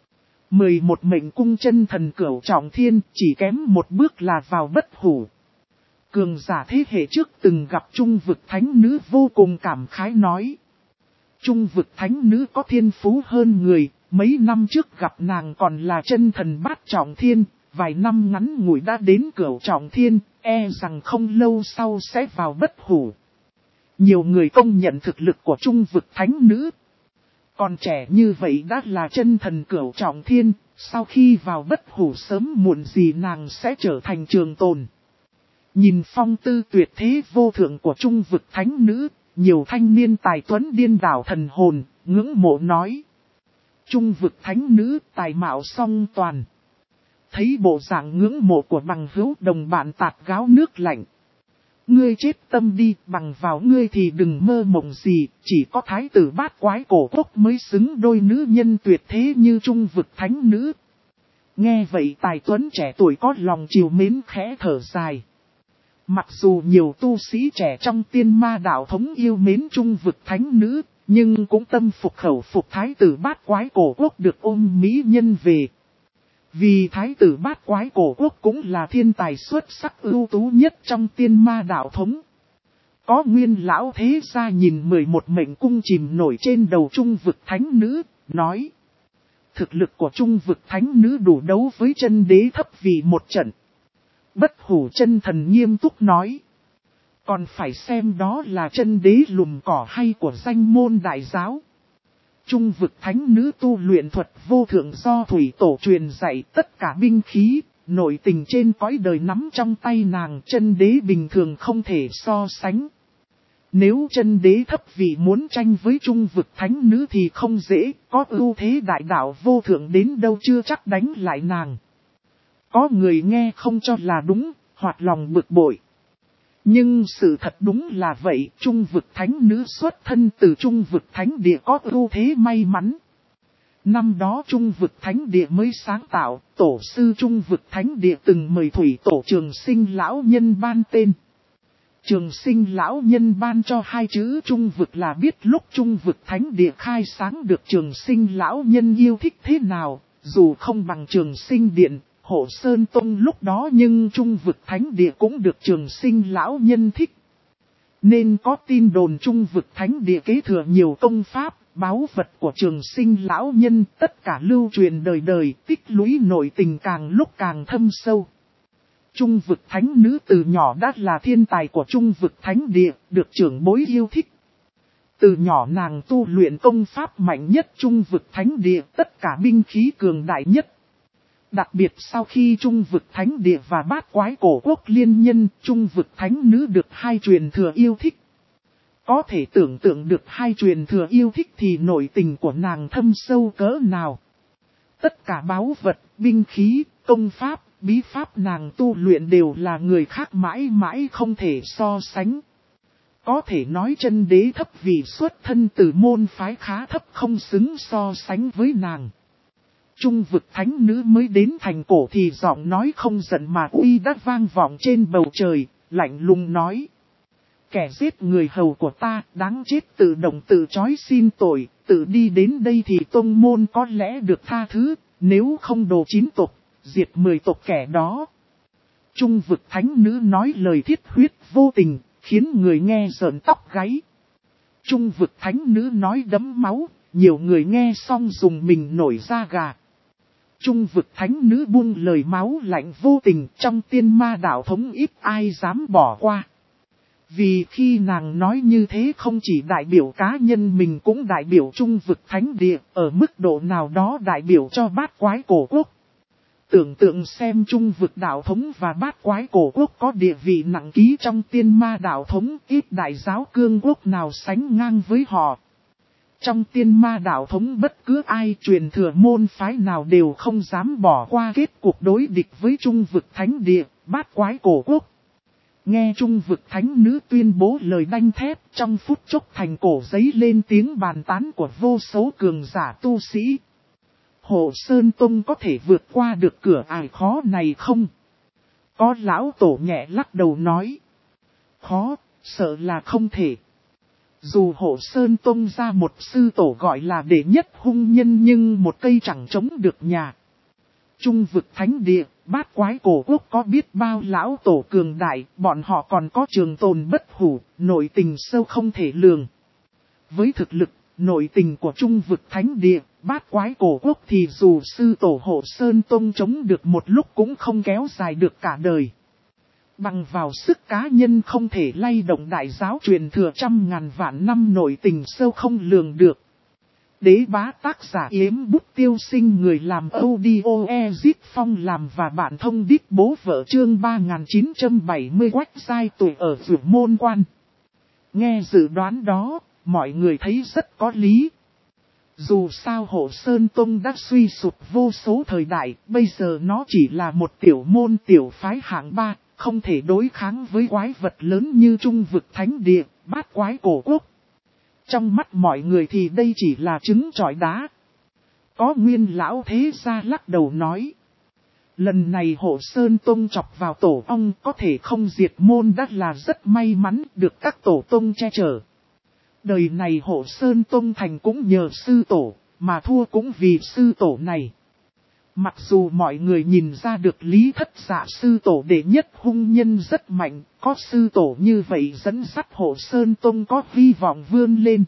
11 mệnh cung chân thần cửu trọng thiên, chỉ kém một bước là vào bất hủ. Cường giả thế hệ trước từng gặp trung vực thánh nữ vô cùng cảm khái nói. Trung vực thánh nữ có thiên phú hơn người, mấy năm trước gặp nàng còn là chân thần bát trọng thiên, vài năm ngắn ngủi đã đến cửu trọng thiên, e rằng không lâu sau sẽ vào bất hủ. Nhiều người công nhận thực lực của trung vực thánh nữ. Còn trẻ như vậy đã là chân thần cửu trọng thiên, sau khi vào bất hủ sớm muộn gì nàng sẽ trở thành trường tồn. Nhìn phong tư tuyệt thế vô thượng của trung vực thánh nữ, nhiều thanh niên tài tuấn điên đảo thần hồn, ngưỡng mộ nói. Trung vực thánh nữ tài mạo song toàn. Thấy bộ dạng ngưỡng mộ của bằng hữu đồng bạn tạt gáo nước lạnh. Ngươi chết tâm đi, bằng vào ngươi thì đừng mơ mộng gì, chỉ có thái tử bát quái cổ quốc mới xứng đôi nữ nhân tuyệt thế như trung vực thánh nữ. Nghe vậy tài tuấn trẻ tuổi có lòng chiều mến khẽ thở dài. Mặc dù nhiều tu sĩ trẻ trong tiên ma đạo thống yêu mến trung vực thánh nữ, nhưng cũng tâm phục khẩu phục thái tử bát quái cổ quốc được ôm mỹ nhân về. Vì thái tử bát quái cổ quốc cũng là thiên tài xuất sắc ưu tú nhất trong tiên ma đạo thống. Có nguyên lão thế gia nhìn 11 mệnh cung chìm nổi trên đầu trung vực thánh nữ, nói. Thực lực của trung vực thánh nữ đủ đấu với chân đế thấp vì một trận. Bất hủ chân thần nghiêm túc nói. Còn phải xem đó là chân đế lùm cỏ hay của danh môn đại giáo. Trung vực thánh nữ tu luyện thuật vô thượng do thủy tổ truyền dạy, tất cả binh khí, nội tình trên cõi đời nắm trong tay nàng, chân đế bình thường không thể so sánh. Nếu chân đế thấp vị muốn tranh với trung vực thánh nữ thì không dễ, có ưu thế đại đạo vô thượng đến đâu chưa chắc đánh lại nàng. Có người nghe không cho là đúng, hoặc lòng bực bội. Nhưng sự thật đúng là vậy, trung vực thánh nữ xuất thân từ trung vực thánh địa có ưu thế may mắn. Năm đó trung vực thánh địa mới sáng tạo, tổ sư trung vực thánh địa từng mời thủy tổ Trường Sinh lão nhân ban tên. Trường Sinh lão nhân ban cho hai chữ trung vực là biết lúc trung vực thánh địa khai sáng được Trường Sinh lão nhân yêu thích thế nào, dù không bằng Trường Sinh điện, Hộ Sơn Tông lúc đó nhưng trung vực thánh địa cũng được Trường Sinh lão nhân thích. Nên có tin đồn trung vực thánh địa kế thừa nhiều công pháp, báu vật của Trường Sinh lão nhân, tất cả lưu truyền đời đời, tích lũy nội tình càng lúc càng thâm sâu. Trung vực thánh nữ từ nhỏ đã là thiên tài của trung vực thánh địa, được trưởng bối yêu thích. Từ nhỏ nàng tu luyện công pháp mạnh nhất trung vực thánh địa, tất cả binh khí cường đại nhất. Đặc biệt sau khi trung vực thánh địa và bát quái cổ quốc liên nhân, trung vực thánh nữ được hai truyền thừa yêu thích. Có thể tưởng tượng được hai truyền thừa yêu thích thì nội tình của nàng thâm sâu cỡ nào. Tất cả báu vật, binh khí, công pháp, bí pháp nàng tu luyện đều là người khác mãi mãi không thể so sánh. Có thể nói chân đế thấp vì xuất thân từ môn phái khá thấp không xứng so sánh với nàng. Trung vực thánh nữ mới đến thành cổ thì giọng nói không giận mà uy đã vang vọng trên bầu trời, lạnh lùng nói. Kẻ giết người hầu của ta đáng chết tự động tự trói xin tội, tự đi đến đây thì tông môn có lẽ được tha thứ, nếu không đồ 9 tộc, diệt 10 tộc kẻ đó. Trung vực thánh nữ nói lời thiết huyết vô tình, khiến người nghe rợn tóc gáy. Trung vực thánh nữ nói đẫm máu, nhiều người nghe xong dùng mình nổi da gà. Trung vực thánh nữ buông lời máu lạnh vô tình, trong tiên ma đạo thống ít ai dám bỏ qua. Vì khi nàng nói như thế không chỉ đại biểu cá nhân mình cũng đại biểu trung vực thánh địa, ở mức độ nào đó đại biểu cho bát quái cổ quốc. Tưởng tượng xem trung vực đạo thống và bát quái cổ quốc có địa vị nặng ký trong tiên ma đạo thống, ít đại giáo cương quốc nào sánh ngang với họ. Trong tiên ma đạo thống bất cứ ai truyền thừa môn phái nào đều không dám bỏ qua kết cuộc đối địch với trung vực thánh địa, bát quái cổ quốc. Nghe trung vực thánh nữ tuyên bố lời đanh thép, trong phút chốc thành cổ giấy lên tiếng bàn tán của vô số cường giả tu sĩ. Hộ Sơn Tông có thể vượt qua được cửa ải khó này không? Có lão tổ nhẹ lắc đầu nói. Khó, sợ là không thể. Dù Hộ Sơn Tông ra một sư tổ gọi là đệ nhất hung nhân nhưng một cây chẳng chống được nhà. Trung vực thánh địa, bát quái cổ quốc có biết bao lão tổ cường đại, bọn họ còn có trường tồn bất hủ, nội tình sâu không thể lường. Với thực lực, nội tình của trung vực thánh địa, bát quái cổ quốc thì dù sư tổ Hộ Sơn Tông chống được một lúc cũng không kéo dài được cả đời. Bằng vào sức cá nhân không thể lay động đại giáo truyền thừa trăm ngàn vạn năm nội tình sâu không lường được. Đế bá tác giả Yếm Bút Tiêu Sinh, người làm audio Ezit Phong làm và bạn thông đít bố vợ chương 3970 quách giai tuổi ở vườn môn quan. Nghe dự đoán đó, mọi người thấy rất có lý. Dù sao Hộ Sơn Tông đã suy sụp vô số thời đại, bây giờ nó chỉ là một tiểu môn tiểu phái hạng 3, không thể đối kháng với quái vật lớn như trung vực thánh địa, bát quái cổ quốc. Trong mắt mọi người thì đây chỉ là trứng trọi đá. Có nguyên lão thế gia lắc đầu nói. Lần này Hộ Sơn Tông chọc vào tổ ong có thể không diệt môn đã là rất may mắn được các tổ tông che chở. Đời này Hộ Sơn Tông thành cũng nhờ sư tổ, mà thua cũng vì sư tổ này. Mặc dù mọi người nhìn ra được lý thất dạ sư tổ đệ nhất hung nhân rất mạnh, có sư tổ như vậy dẫn dắt Hộ Sơn Tông có hy vọng vươn lên.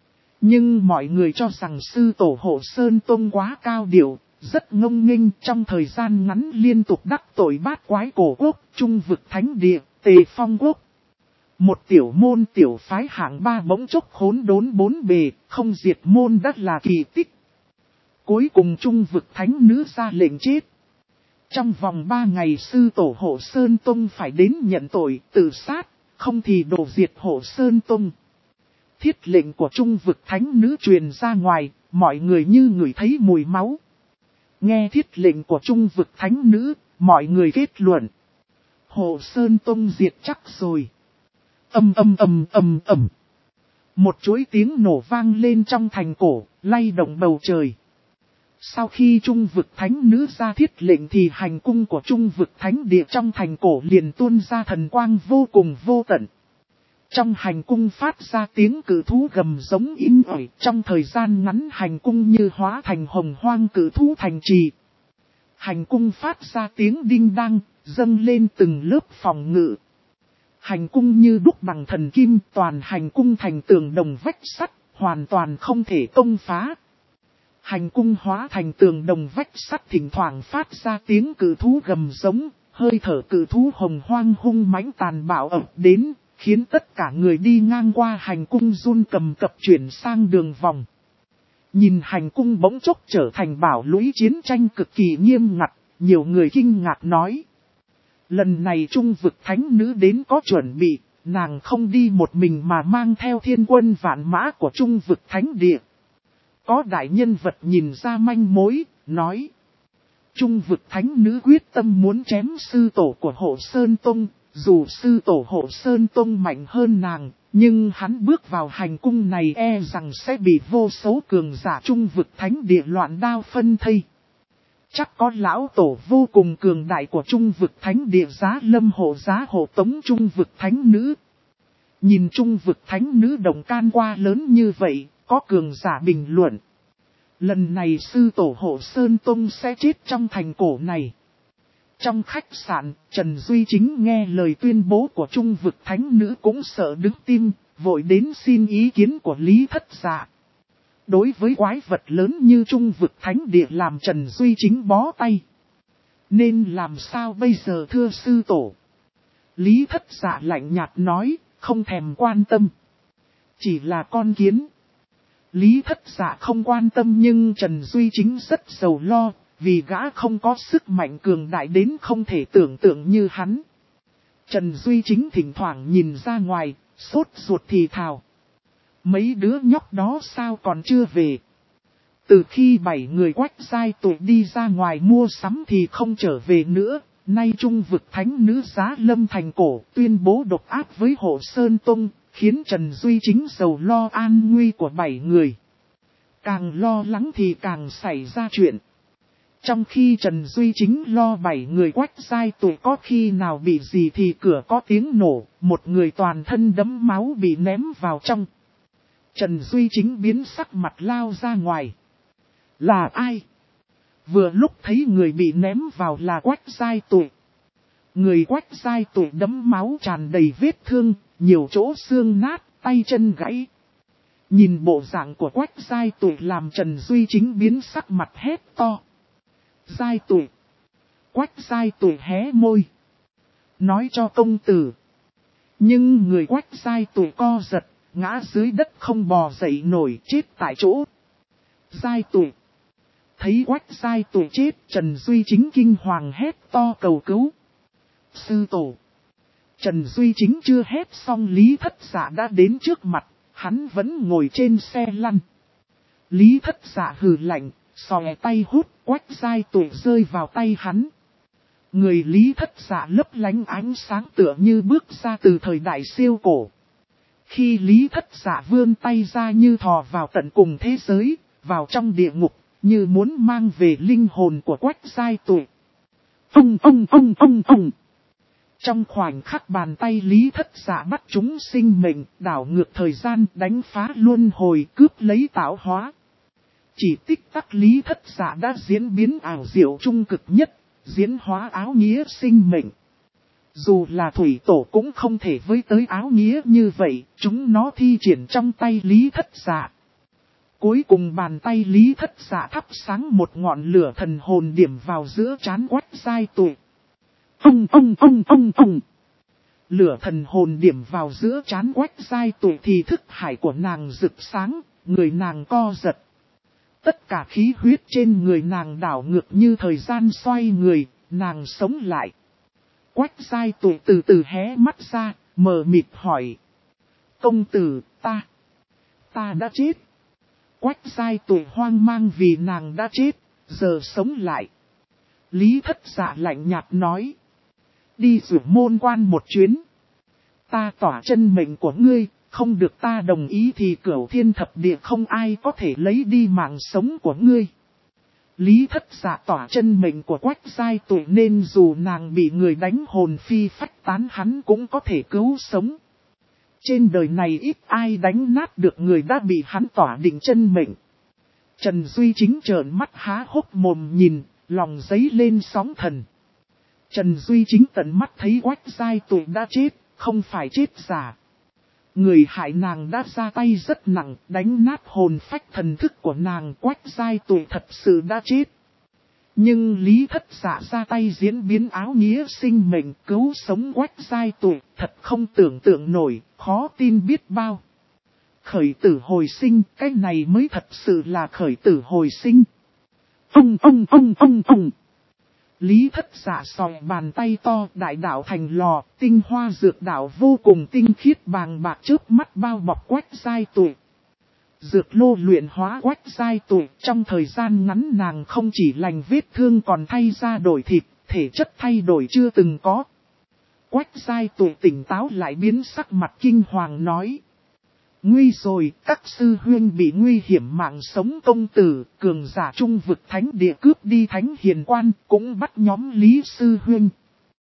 Nhưng mọi người cho rằng sư tổ Hộ Sơn Tông quá cao điệu, rất ngông nghênh trong thời gian ngắn liên tục đắc tội bát quái cổ quốc, trung vực thánh địa, Tề Phong quốc. Một tiểu môn tiểu phái hạng 3 bỗng chốc khốn đốn bốn bề, không diệt môn đã là kỳ tích. Cuối cùng trung vực thánh nữ ra lệnh chết. Trong vòng 3 ngày sư tổ Hộ Sơn Tông phải đến nhận tội, tự sát, không thì đổ diệt Hộ Sơn Tông. Thiết lệnh của Trung Vực Thánh Nữ truyền ra ngoài, mọi người như ngửi thấy mùi máu. Nghe thiết lệnh của Trung Vực Thánh Nữ, mọi người kết luận. Hộ Sơn Tông diệt chắc rồi. Ầm ầm ầm ầm ầm. Một chuỗi tiếng nổ vang lên trong thành cổ, lay động bầu trời. Sau khi Trung Vực Thánh Nữ ra thiết lệnh thì hành cung của Trung Vực Thánh Địa trong thành cổ liền tuôn ra thần quang vô cùng vô tận. Trong hành cung phát ra tiếng cự thú gầm giống in ỏi, trong thời gian ngắn hành cung như hóa thành hồng hoang cự thú thành trì. Hành cung phát ra tiếng đinh đăng, dâng lên từng lớp phòng ngự. Hành cung như đúc bằng thần kim, toàn hành cung thành tường đồng vách sắt, hoàn toàn không thể công phá. Hành cung hóa thành tường đồng vách sắt thỉnh thoảng phát ra tiếng cự thú gầm giống, hơi thở cự thú hồng hoang hung mãnh tàn bạo ập đến, khiến tất cả người đi ngang qua hành cung run cầm cập chuyển sang đường vòng. Nhìn hành cung bỗng chốc trở thành bảo lũy chiến tranh cực kỳ nghiêm ngặt, nhiều người kinh ngạc nói. Lần này Trung Vực Thánh Nữ đến có chuẩn bị, nàng không đi một mình mà mang theo thiên quân vạn mã của Trung Vực Thánh Địa. Có đại nhân vật nhìn ra manh mối, nói. Trung Vực Thánh Nữ quyết tâm muốn chém sư tổ của Hộ Sơn Tông, dù sư tổ Hộ Sơn Tông mạnh hơn nàng, nhưng hắn bước vào hành cung này e rằng sẽ bị vô số cường giả Trung Vực Thánh Địa loạn đao phân thây. Chắc có lão tổ vô cùng cường đại của Trung Vực Thánh Địa giá lâm hộ giá hộ tống Trung Vực Thánh Nữ. Nhìn Trung Vực Thánh Nữ đồng can qua lớn như vậy, có cường giả bình luận. Lần này sư tổ Hộ Sơn Tông sẽ chết trong thành cổ này. Trong khách sạn, Trần Duy Chính nghe lời tuyên bố của Trung Vực Thánh Nữ cũng sợ đứng tim, vội đến xin ý kiến của Lý Thất Dạ. Đối với quái vật lớn như Trung Vực Thánh Địa làm Trần Duy Chính bó tay. Nên làm sao bây giờ thưa sư tổ? Lý Thất Dạ lạnh nhạt nói, không thèm quan tâm. Chỉ là con kiến. Lý Thất Dạ không quan tâm nhưng Trần Duy Chính rất sầu lo, vì gã không có sức mạnh cường đại đến không thể tưởng tượng như hắn. Trần Duy Chính thỉnh thoảng nhìn ra ngoài, sốt ruột thì thào. Mấy đứa nhóc đó sao còn chưa về? Từ khi 7 người Quách giai tụi đi ra ngoài mua sắm thì không trở về nữa. Nay Trung Vực Thánh Nữ giá lâm thành cổ tuyên bố độc ác với Hộ Sơn Tông, khiến Trần Duy Chính sầu lo an nguy của 7 người. Càng lo lắng thì càng xảy ra chuyện. Trong khi Trần Duy Chính lo 7 người Quách giai tụi có khi nào bị gì thì cửa có tiếng nổ, một người toàn thân đẫm máu bị ném vào trong. Trần Duy Chính biến sắc mặt lao ra ngoài. Là ai? Vừa lúc thấy người bị ném vào là Quách giai tụi. Người Quách giai tụi đẫm máu tràn đầy vết thương, nhiều chỗ xương nát, tay chân gãy. Nhìn bộ dạng của Quách giai tụi làm Trần Duy Chính biến sắc mặt hét to. Giai tụi. Quách giai tụi hé môi. Nói cho công tử. Nhưng người Quách giai tụi co giật, ngã dưới đất không bò dậy nổi chết tại chỗ. Giai tụi. Thấy Quách giai tụi chết, Trần Duy Chính kinh hoàng hét to cầu cứu. Sư tổ. Trần Duy Chính chưa hét xong Lý Thất Dạ đã đến trước mặt, hắn vẫn ngồi trên xe lăn. Lý Thất Dạ hừ lạnh, xòe tay hút Quách giai tụi rơi vào tay hắn. Người Lý Thất Dạ lấp lánh ánh sáng tựa như bước ra từ thời đại siêu cổ. Khi Lý Thất Dạ vươn tay ra như thò vào tận cùng thế giới, vào trong địa ngục, như muốn mang về linh hồn của Quách giai tụi. Ông. Trong khoảnh khắc bàn tay Lý Thất Dạ bắt chúng sinh mệnh, đảo ngược thời gian, đánh phá luân hồi, cướp lấy tạo hóa. Chỉ tích tắc Lý Thất Dạ đã diễn biến ảo diệu trung cực nhất, diễn hóa áo nghĩa sinh mệnh. Dù là thủy tổ cũng không thể với tới áo nghĩa như vậy, chúng nó thi triển trong tay Lý Thất Dạ. Cuối cùng bàn tay Lý Thất Dạ thắp sáng một ngọn lửa thần hồn điểm vào giữa trán Quách giai tụi. Ông. Lửa thần hồn điểm vào giữa trán Quách giai tụi thì thức hải của nàng rực sáng, người nàng co giật. Tất cả khí huyết trên người nàng đảo ngược như thời gian xoay người, nàng sống lại. Quách giai tụi từ từ hé mắt ra, mờ mịt hỏi. Công tử, ta đã chết. Quách Giai Tuệ hoang mang vì nàng đã chết, giờ sống lại. Lý Thất Dạ lạnh nhạt nói. Đi rủ môn quan một chuyến. Ta tỏa chân mệnh của ngươi, không được ta đồng ý thì Cửu Thiên Thập Địa không ai có thể lấy đi mạng sống của ngươi. Lý Thất Dạ tỏa chân mệnh của Quách Giai Tuệ nên dù nàng bị người đánh hồn phi phách tán hắn cũng có thể cứu sống. Trên đời này ít ai đánh nát được người đã bị hắn tỏa định chân mệnh. Trần Duy Chính trợn mắt há hốc mồm nhìn, lòng dấy lên sóng thần. Trần Duy Chính tận mắt thấy Quách Giai Tuệ đã chết, không phải chết giả. Người hại nàng đã ra tay rất nặng, đánh nát hồn phách thần thức của nàng. Quách Giai Tuệ thật sự đã chết. Nhưng Lý Thất Dạ ra tay diễn biến áo nghĩa sinh mệnh cứu sống Quách Giai Tuệ, thật không tưởng tượng nổi, khó tin biết bao. Khởi tử hồi sinh, cái này mới thật sự là khởi tử hồi sinh. Ông. Lý Thất Dạ sòi bàn tay to, đại đạo thành lò, tinh hoa dược đạo vô cùng tinh khiết bàng bạc trước mắt bao bọc Quách Giai Tuệ. Dược lô luyện hóa Quách Giai Tuệ, trong thời gian ngắn nàng không chỉ lành vết thương còn thay ra đổi thịt, thể chất thay đổi chưa từng có. Quách Giai Tuệ tỉnh táo lại biến sắc mặt kinh hoàng nói. Nguy rồi, các sư huynh bị nguy hiểm mạng sống công tử, cường giả trung vực thánh địa cướp đi thánh hiền quan, cũng bắt nhóm Lý sư huynh.